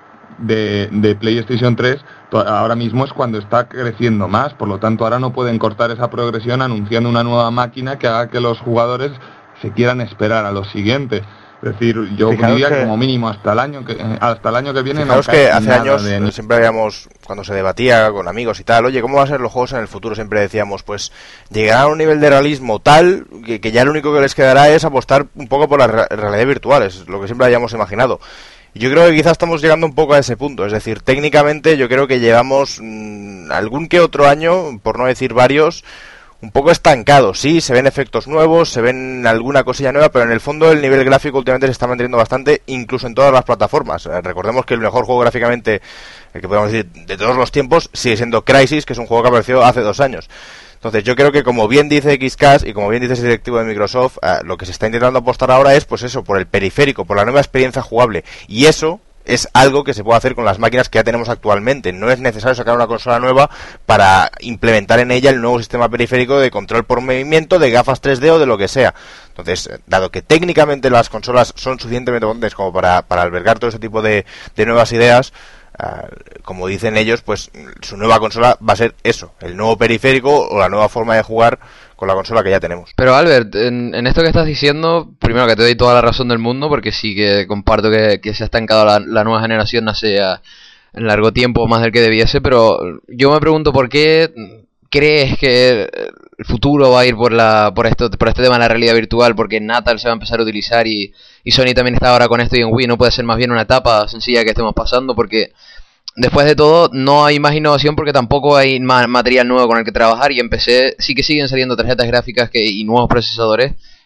de PlayStation 3 ahora mismo es cuando está creciendo más, por lo tanto ahora no pueden cortar esa progresión anunciando una nueva máquina que haga que los jugadores se quieran esperar a lo siguiente. Es decir, yo diría que como mínimo hasta el año que viene. Fijaos que hace años siempre habíamos, cuando se debatía con amigos y tal, oye, ¿cómo van a ser los juegos en el futuro? Siempre decíamos, pues llegará a un nivel de realismo tal que ya lo único que les quedará es apostar un poco por la realidad virtual, es lo que siempre habíamos imaginado. Y yo creo que quizás estamos llegando un poco a ese punto, es decir, técnicamente yo creo que llevamos algún que otro año, por no decir varios, un poco estancado. Sí, se ven efectos nuevos, se ven alguna cosilla nueva, pero en el fondo el nivel gráfico últimamente se está manteniendo bastante, incluso en todas las plataformas. Recordemos que el mejor juego gráficamente, el que podemos decir de todos los tiempos, sigue siendo Crysis, que es un juego que apareció hace 2 años. Entonces yo creo que, como bien dice Xcast y como bien dice ese directivo de Microsoft, lo que se está intentando apostar ahora es, pues eso, por el periférico, por la nueva experiencia jugable, y eso es algo que se puede hacer con las máquinas que ya tenemos actualmente. No es necesario sacar una consola nueva para implementar en ella el nuevo sistema periférico de control por movimiento, de gafas 3D o de lo que sea. Entonces, dado que técnicamente las consolas son suficientemente potentes como para albergar todo ese tipo de nuevas ideas, como dicen ellos, pues su nueva consola va a ser eso, el nuevo periférico o la nueva forma de jugar con la consola que ya tenemos. Pero Albert, en esto que estás diciendo, primero que te doy toda la razón del mundo, porque sí que comparto que se ha estancado la nueva generación hace en largo tiempo, más del que debiese, pero yo me pregunto por qué crees que el futuro va a ir por este tema de la realidad virtual, porque Natal se va a empezar a utilizar y Sony también está ahora con esto, y en Wii no puede ser más bien una etapa sencilla que estemos pasando, porque después de todo no hay más innovación, porque tampoco hay material nuevo con el que trabajar, y en PC sí que siguen saliendo tarjetas gráficas y nuevos procesadores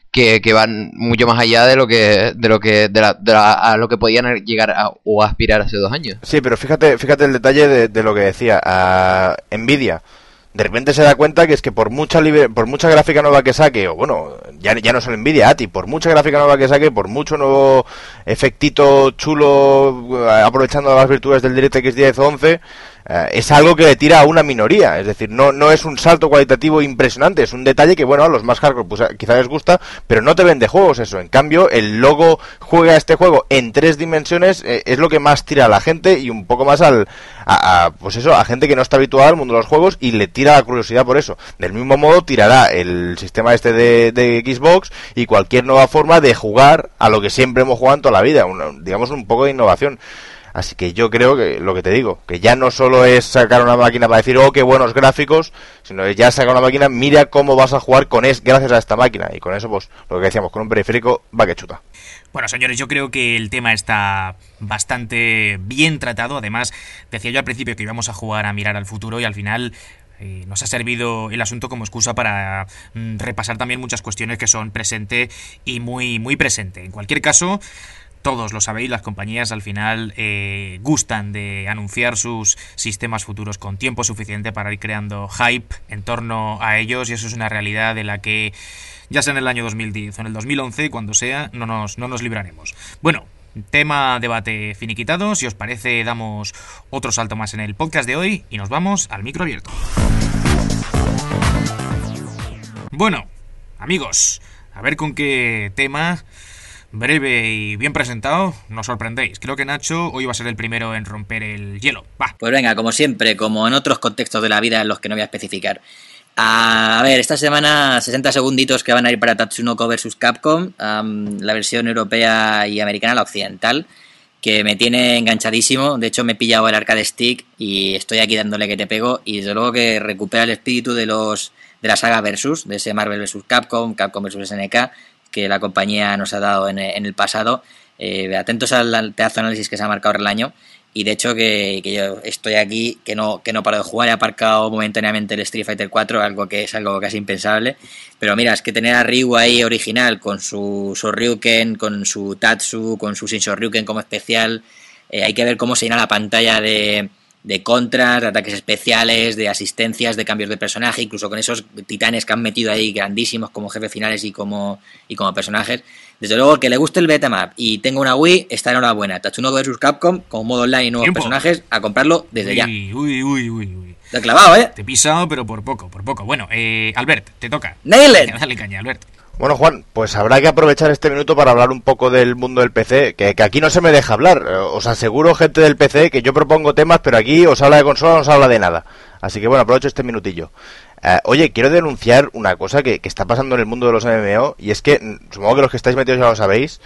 que van mucho más allá de lo que a lo que podían llegar o aspirar hace 2 años. Sí, pero fíjate el detalle de lo que decía Nvidia. De repente se da cuenta que es que por mucha gráfica nueva que saque, o bueno, ya no solo Nvidia, ATI, por mucha gráfica nueva que saque, por mucho nuevo efectito chulo, aprovechando las virtudes del DirectX 10 o 11, es algo que le tira a una minoría. Es decir, no es un salto cualitativo impresionante, es un detalle que, bueno, a los más hardcore pues quizá les gusta, pero no te vende juegos eso. En cambio, el logo juega este juego en 3 dimensiones, es lo que más tira a la gente y un poco más pues eso, a gente que no está habituada al mundo de los juegos y le tira la curiosidad por eso. Del mismo modo tirará el sistema este de Xbox y cualquier nueva forma de jugar a lo que siempre hemos jugado en toda la vida, digamos un poco de innovación. Así que yo creo que lo que te digo, que ya no solo es sacar una máquina para decir, oh, qué buenos gráficos, sino que ya sacar una máquina, mira cómo vas a jugar gracias a esta máquina. Y con eso, pues, lo que decíamos, con un periférico, va que chuta. Bueno, señores, yo creo que el tema está bastante bien tratado. Además, decía yo al principio que íbamos a jugar a mirar al futuro y al final nos ha servido el asunto como excusa para repasar también muchas cuestiones que son presente y muy, muy presente. En cualquier caso, todos lo sabéis, las compañías al final gustan de anunciar sus sistemas futuros con tiempo suficiente para ir creando hype en torno a ellos, y eso es una realidad de la que, ya sea en el año 2010 o en el 2011, cuando sea, no nos libraremos. Bueno, tema debate finiquitado. Si os parece, damos otro salto más en el podcast de hoy y nos vamos al micro abierto. Bueno, amigos, a ver con qué tema breve y bien presentado nos sorprendéis. Creo que Nacho hoy va a ser el primero en romper el hielo. Va. Pues venga, como siempre, como en otros contextos de la vida en los que no voy a especificar. A ver, esta semana 60 segunditos que van a ir para Tatsunoko vs Capcom, la versión europea y americana, la occidental, que me tiene enganchadísimo. De hecho, me he pillado el arcade stick y estoy aquí dándole que te pego, y desde luego que recupera el espíritu de la saga Versus, de ese Marvel vs Capcom, Capcom vs SNK, que la compañía nos ha dado en el pasado. Atentos al pedazo de análisis que se ha marcado el año. Y de hecho que yo estoy aquí, que no paro de jugar. He aparcado momentáneamente el Street Fighter 4, algo que es algo casi impensable. Pero mira, es que tener a Ryu ahí original, con su Shoryuken, con su Tatsu, con su Shinshoryuken como especial, hay que ver cómo se llena la pantalla de contras, de ataques especiales, de asistencias, de cambios de personaje, incluso con esos titanes que han metido ahí grandísimos como jefes finales y como personajes. Desde luego, que le guste el beat'em y tenga una Wii, está enhorabuena. Tatsunoko vs Capcom, con modo online y nuevos personajes, a comprarlo desde ya. Uy. Te he clavado, Te he pisado, pero por poco. Bueno, Albert, te toca. ¡Nail it! Dale caña, Albert. Bueno, Juan, pues habrá que aprovechar este minuto para hablar un poco del mundo del PC, que aquí no se me deja hablar. Os aseguro, gente del PC, que yo propongo temas, pero aquí os habla de consola, no os habla de nada. Así que bueno, aprovecho este minutillo. Oye, quiero denunciar una cosa que está pasando en el mundo de los MMO, y es que, supongo que los que estáis metidos ya lo sabéis,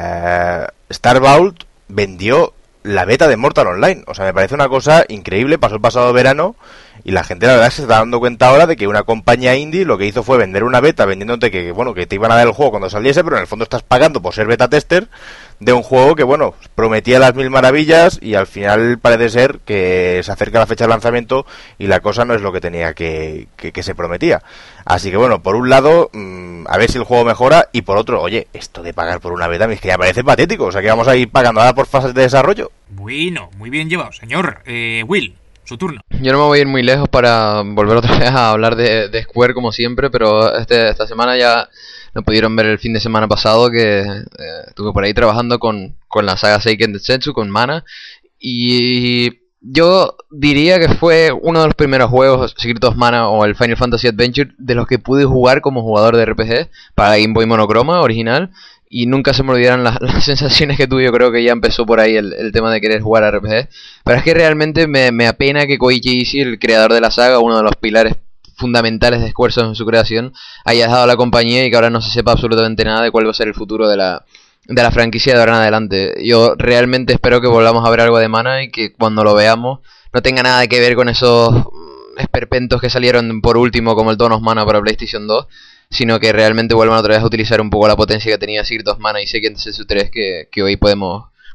Star Vault vendió la beta de Mortal Online. O sea, me parece una cosa increíble. Pasó el pasado verano y la gente, la verdad, se está dando cuenta ahora de que una compañía indie lo que hizo fue vender una beta, vendiéndote que te iban a dar el juego cuando saliese, pero en el fondo estás pagando por ser beta tester de un juego que, bueno, prometía las mil maravillas, y al final parece ser que se acerca la fecha de lanzamiento y la cosa no es lo que tenía que se prometía. Así que bueno, por un lado, a ver si el juego mejora, y por otro, oye, esto de pagar por una beta es que ya parece patético. O sea, que vamos a ir pagando ahora por fases de desarrollo. Bueno, muy bien llevado, señor. Will, su turno. Yo no me voy a ir muy lejos para volver otra vez a hablar de Square como siempre, pero esta semana ya lo pudieron ver el fin de semana pasado, que estuve por ahí trabajando con la saga Seiken Densetsu, con Mana, y yo diría que fue uno de los primeros juegos, Secret of Mana o el Final Fantasy Adventure, de los que pude jugar como jugador de RPG para Game Boy Monochroma original, y nunca se me olvidaron las sensaciones que tuve. Yo creo que ya empezó por ahí el tema de querer jugar a RPG, pero es que realmente me apena que Koichi Ishii, el creador de la saga, uno de los pilares fundamentales de Squaresoft en su creación, haya dejado la compañía y que ahora no se sepa absolutamente nada de cuál va a ser el futuro de la franquicia de ahora en adelante. Yo realmente espero que volvamos a ver algo de Mana y que cuando lo veamos no tenga nada que ver con esos esperpentos que salieron por último, como el Dawn of Mana para PlayStation 2, sino que realmente vuelvan otra vez a utilizar un poco la potencia que tenía Secret of Mana y Seiken Densetsu 3, que hoy podemos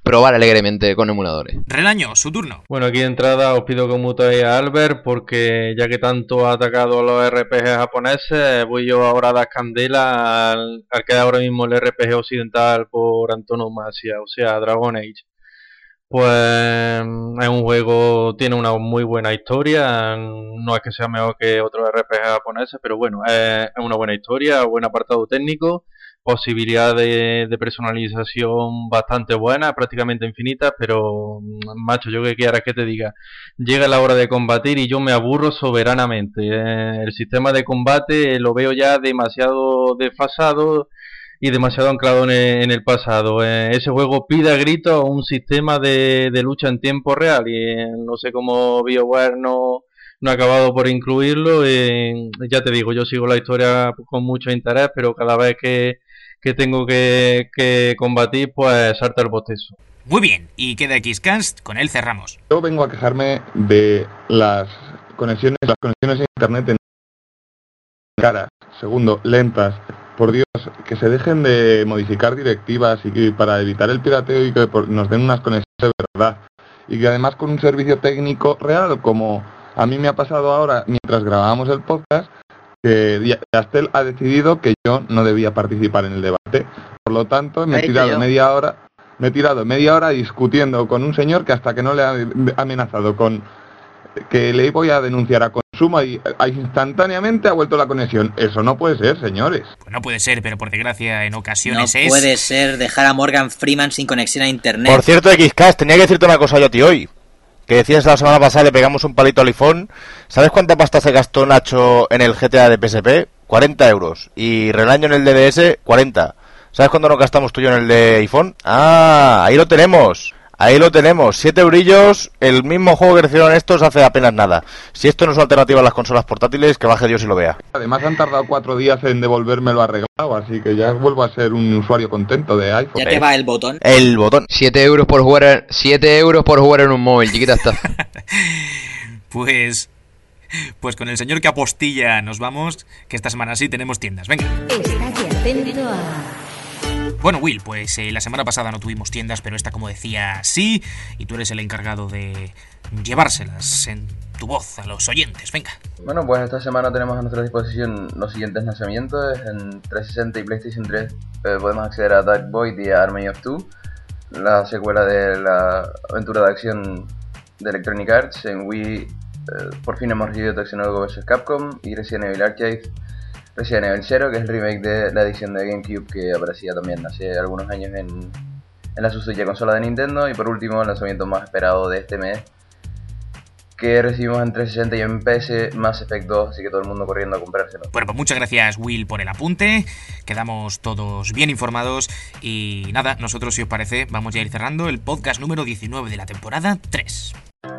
probar alegremente con emuladores. Relaño, su turno. Bueno, aquí de entrada os pido que mutéis a Albert, porque ya que tanto ha atacado a los RPG japoneses, voy yo ahora a dar candela al que es ahora mismo el RPG occidental por antonomasia, o sea, Dragon Age. Pues es un juego, tiene una muy buena historia, no es que sea mejor que otros RPG japoneses, pero bueno, es una buena historia, buen apartado técnico, posibilidad de personalización bastante buena, prácticamente infinitas, pero macho, yo que quieras que te diga, llega la hora de combatir y yo me aburro soberanamente. El sistema de combate lo veo ya demasiado desfasado y demasiado anclado en el pasado. Ese juego pide a gritos un sistema de lucha en tiempo real y no sé cómo BioWare no ha acabado por incluirlo. Ya te digo, yo sigo la historia con mucho interés, pero cada vez que tengo que combatir, pues salta el bostezo. Muy bien, y queda Xcast, con él cerramos. Yo vengo a quejarme de las conexiones a internet en caras, segundo, lentas. Por Dios, que se dejen de modificar directivas y que para evitar el pirateo y que nos den unas conexiones de verdad. Y que además con un servicio técnico real, como a mí me ha pasado ahora mientras grabábamos el podcast, que Yastel ha decidido que yo no debía participar en el debate. Por lo tanto, me he tirado media hora discutiendo con un señor que hasta que no le ha amenazado con que le voy a denunciar a Consuma y instantáneamente ha vuelto la conexión. Eso no puede ser, señores. Pues no puede ser, pero por desgracia en ocasiones no puede ser dejar a Morgan Freeman sin conexión a internet. Por cierto, Xcast, tenía que decirte una cosa yo a ti hoy. Que decías la semana pasada, le pegamos un palito al iPhone. ¿Sabes cuánta pasta se gastó Nacho en el GTA de PSP? 40 euros. Y Relaño en el DDS, 40. ¿Sabes cuánto nos gastamos tú y yo en el de iPhone? Ah, ahí lo tenemos. Ahí lo tenemos, 7 eurillos, el mismo juego que recibieron estos hace apenas nada. Si esto no es una alternativa a las consolas portátiles, que baje Dios y lo vea. Además han tardado 4 días en devolvérmelo arreglado, así que ya vuelvo a ser un usuario contento de iPhone. ¿Ya te va el botón? El botón. 7 euros por jugar en un móvil, chiquita está. Pues con el señor que apostilla nos vamos, que esta semana sí tenemos tiendas, venga. Estate atento a... Bueno, Will, pues la semana pasada no tuvimos tiendas, pero esta, como decía, sí, y tú eres el encargado de llevárselas en tu voz a los oyentes, venga. Bueno, pues esta semana tenemos a nuestra disposición los siguientes lanzamientos. En 360 y PlayStation 3 podemos acceder a Dark Void y a Army of Two, la secuela de la aventura de acción de Electronic Arts. En Wii por fin hemos recibido Tatsunoko vs Capcom y Resident Evil Archive, Resident Evil 0, que es el remake de la edición de GameCube que aparecía también hace algunos años en la susodicha consola de Nintendo. Y por último, el lanzamiento más esperado de este mes, que recibimos en 360 y en PS, Mass Effect 2, así que todo el mundo corriendo a comprárselo. Bueno, pues muchas gracias, Will, por el apunte. Quedamos todos bien informados y nada, nosotros, si os parece, vamos ya a ir cerrando el podcast número 19 de la temporada 3.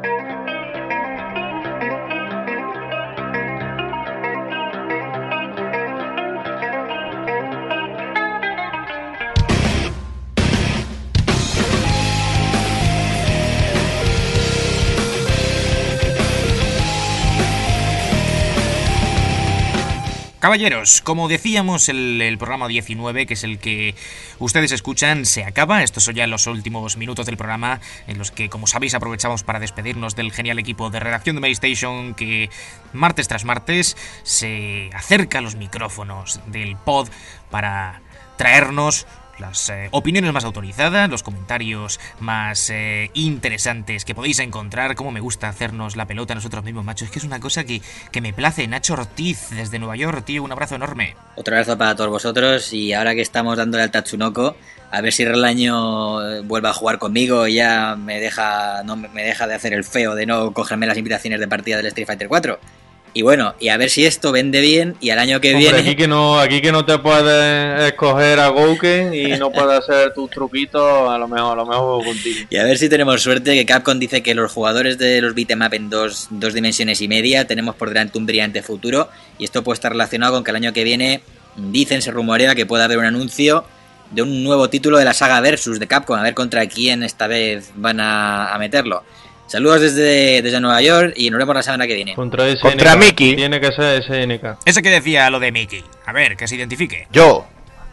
Caballeros, como decíamos, el programa 19, que es el que ustedes escuchan, se acaba. Estos son ya los últimos minutos del programa, en los que, como sabéis, aprovechamos para despedirnos del genial equipo de redacción de PlayStation, que martes tras martes se acerca a los micrófonos del pod para traernos las opiniones más autorizadas, los comentarios más interesantes que podéis encontrar. Como me gusta hacernos la pelota nosotros mismos, macho. Es que es una cosa que me place. Nacho Ortiz, desde Nueva York, tío, un abrazo enorme. Otro abrazo para todos vosotros. Y ahora que estamos dándole al Tatsunoko, a ver si Relaño vuelve a jugar conmigo y ya me deja de hacer el feo de no cogerme las invitaciones de partida del Street Fighter 4. Y bueno, y a ver si esto vende bien y al año que viene... Aquí que no te puedes escoger a Gouken y no puedes hacer tus truquitos, a lo mejor contigo. Y a ver si tenemos suerte, que Capcom dice que los jugadores de los beat'em up en dos dimensiones y media tenemos por delante un brillante futuro, y esto puede estar relacionado con que el año que viene, se rumorea que puede haber un anuncio de un nuevo título de la saga Versus de Capcom, a ver contra quién esta vez van a meterlo. Saludos desde Nueva York y nos vemos la semana que viene. Contra Mickey. Tiene que ser SNK. Ese que decía lo de Mickey. A ver, que se identifique. Yo,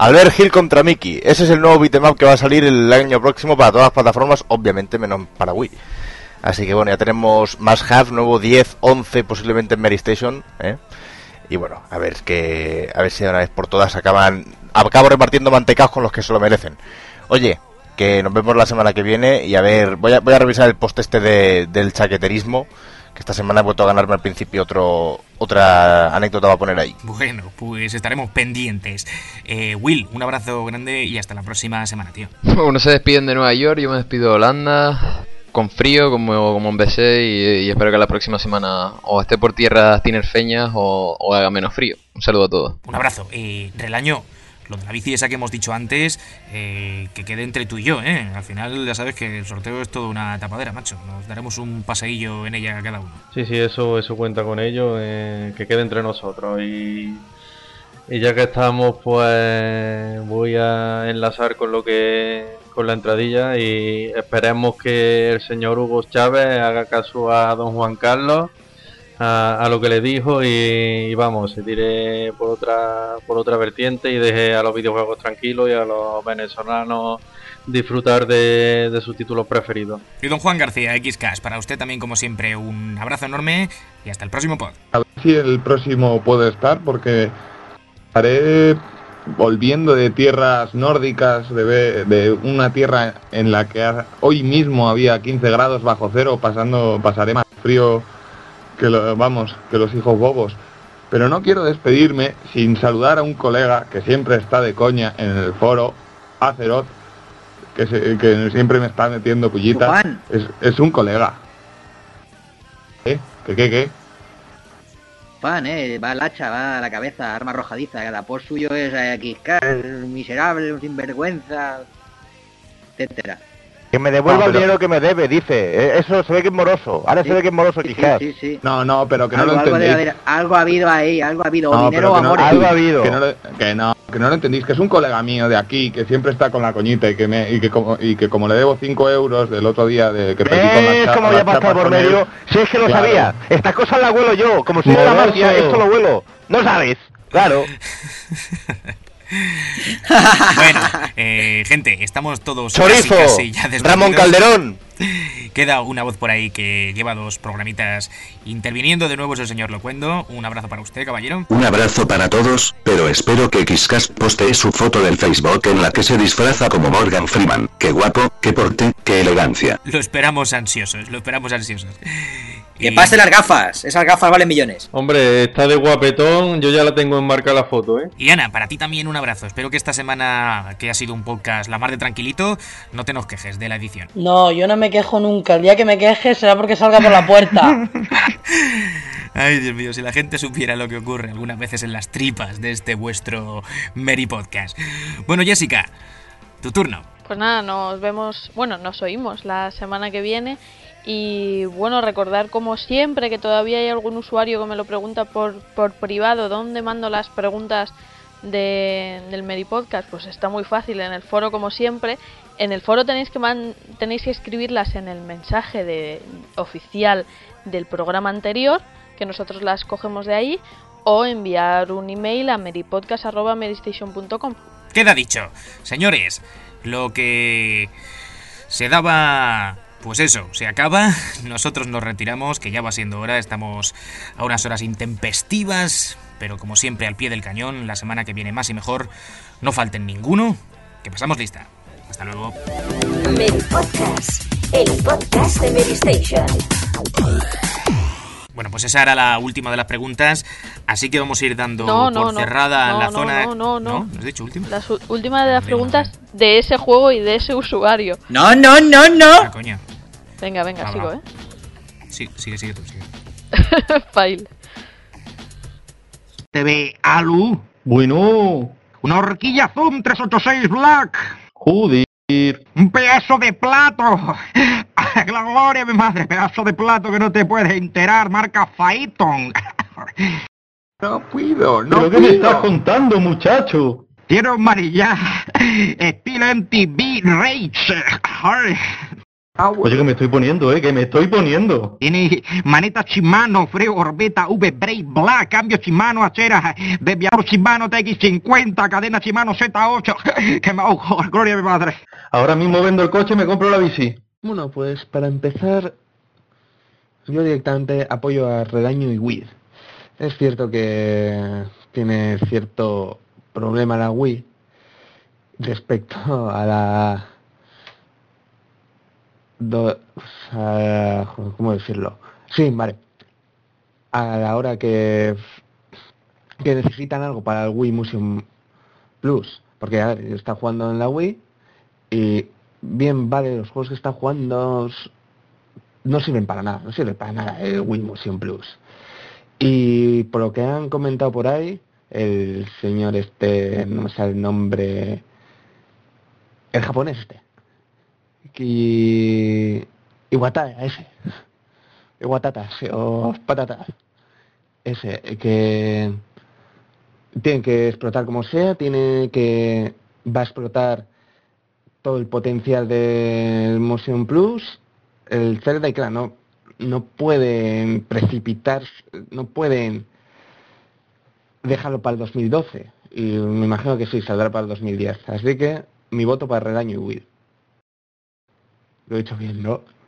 Albert Hill contra Mickey. Ese es el nuevo beat'em up que va a salir el año próximo para todas las plataformas, obviamente menos para Wii. Así que bueno, ya tenemos Must Have, nuevo 10, 11, posiblemente en Mary Station, ¿eh? Y bueno, a ver si de una vez por todas acabo repartiendo mantecaos con los que se lo merecen. Oye, que nos vemos la semana que viene y a ver, voy a revisar el post del chaqueterismo, que esta semana he vuelto a ganarme al principio otra anécdota va a poner ahí. Bueno, pues estaremos pendientes. Will, un abrazo grande y hasta la próxima semana, tío. Uno se despiden de Nueva York, yo me despido de Holanda, con frío como empecé, y espero que la próxima semana o esté por tierras tinerfeñas o haga menos frío. Un saludo a todos. Un abrazo. Relaño, lo de la bici esa que hemos dicho antes, que quede entre tú y yo, ¿eh? Al final ya sabes que el sorteo es toda una tapadera, macho. Nos daremos un paseillo en ella cada uno. Sí, eso cuenta con ello, que quede entre nosotros. Y ya que estamos, pues voy a enlazar con la entradilla y esperemos que el señor Hugo Chávez haga caso a don Juan Carlos, a lo que le dijo, y vamos, se tire por otra vertiente y deje a los videojuegos tranquilos y a los venezolanos disfrutar de sus títulos preferidos. Y don Juan García, XCash, para usted también, como siempre, un abrazo enorme y hasta el próximo pod. A ver si el próximo puede estar, porque estaré volviendo de tierras nórdicas, de una tierra en la que hoy mismo había 15 grados bajo cero, pasaré más frío que los hijos bobos. Pero no quiero despedirme sin saludar a un colega que siempre está de coña en el foro, Azeroth, que siempre me está metiendo pullitas. Es un colega. ¿Qué? Fan, va al hacha, va a la cabeza, arma arrojadiza, cada post suyo es miserable, un sinvergüenza, etcétera. Que me devuelva el dinero que me debe, dice. Eso se ve que es moroso. Ahora se ve que es moroso, quizás. Sí. No, pero que no lo entendéis. Algo ha habido ahí, algo ha habido. No, dinero o amor. Algo ha habido. Que no lo entendéis, que es un colega mío de aquí, que siempre está con la coñita y que como le debo 5 euros del otro día de que pedí con las ¿Cómo voy a pasar por medio? Si es que lo sabía. Estas cosas las huelo yo. Como si fuera la mafia, esto lo huelo. ¿No sabes? Claro. Bueno, gente, estamos todos Chorizo, casi ya despedidos. Ramón Calderón. Queda una voz por ahí que lleva 2 programitas interviniendo. De nuevo es el señor Locuendo. Un abrazo para usted, caballero. Un abrazo para todos, pero espero que XCash postee su foto del Facebook en la que se disfraza como Morgan Freeman. Qué guapo, qué porte, qué elegancia. Lo esperamos ansiosos. Que pase las gafas, esas gafas valen millones. Hombre, está de guapetón, yo ya la tengo enmarcada la foto, ¿eh? Y Ana, para ti también un abrazo. Espero que esta semana, que ha sido un podcast la mar de tranquilito, no te nos quejes de la edición. No, yo no me quejo nunca. El día que me queje será porque salga por la puerta. Ay, Dios mío, si la gente supiera lo que ocurre algunas veces en las tripas de este vuestro Merry Podcast. Bueno, Jessica, tu turno. Pues nada, nos oímos la semana que viene. Y bueno, recordar como siempre que todavía hay algún usuario que me lo pregunta por privado dónde mando las preguntas del Merry Podcast. Pues está muy fácil, en el foro como siempre. En el foro tenéis que escribirlas en el mensaje oficial del programa anterior, que nosotros las cogemos de ahí, o enviar un email a merrypodcast@merrystation.com. Queda dicho, señores, lo que se daba... Pues eso, se acaba, nosotros nos retiramos, que ya va siendo hora, estamos a unas horas intempestivas, pero como siempre al pie del cañón, la semana que viene más y mejor, no falten ninguno, que pasamos lista. Hasta luego. Merry Podcast, el podcast de Merry Station. Bueno, pues esa era la última de las preguntas, así que vamos a ir dando cerrada la zona... No. ¿No has dicho última? La última de las preguntas de ese juego y de ese usuario. No. Ah, coño. Venga, sigo, ¿eh? Sí, sigue tú. Fail. TV Alu. Bueno. Una horquilla Zoom 386 Black. Joder. Un pedazo de plato. La gloria, mi madre. Pedazo de plato que no te puedes enterar. Marca Phaeton. No puedo. ¿Pero qué me estás contando, muchacho? Quiero marillar. Estilo MTV Rage. Oye, que me estoy poniendo, que me estoy poniendo. Tiene maneta Shimano, freo Orbeta, V-Brake, Black, cambio Shimano, acera, desviador Shimano TX50, cadena Shimano Z8. Que me ahogo, gloria a mi madre. Ahora mismo vendo el coche y me compro la bici. Bueno, pues para empezar, yo directamente apoyo a Redaño y Wii. Es cierto que tiene cierto problema la Wii respecto a la... ¿cómo decirlo? Sí, vale. A la hora que necesitan algo para el Wii Motion Plus. Porque, a ver, está jugando en la Wii y bien, vale, los juegos que está jugando no sirven para nada, no sirve para nada el Wii Motion Plus. Y por lo que han comentado por ahí, el señor no me sale el nombre, el japonés Iwatata, Iwatata, o Patata, que tiene que explotar como sea, va a explotar todo el potencial del Motion Plus, el Zelda, y claro, no pueden precipitarse, no pueden dejarlo para el 2012, y me imagino que sí, saldrá para el 2010, así que mi voto para Redaño y Wii. Lo he dicho bien, ¿no?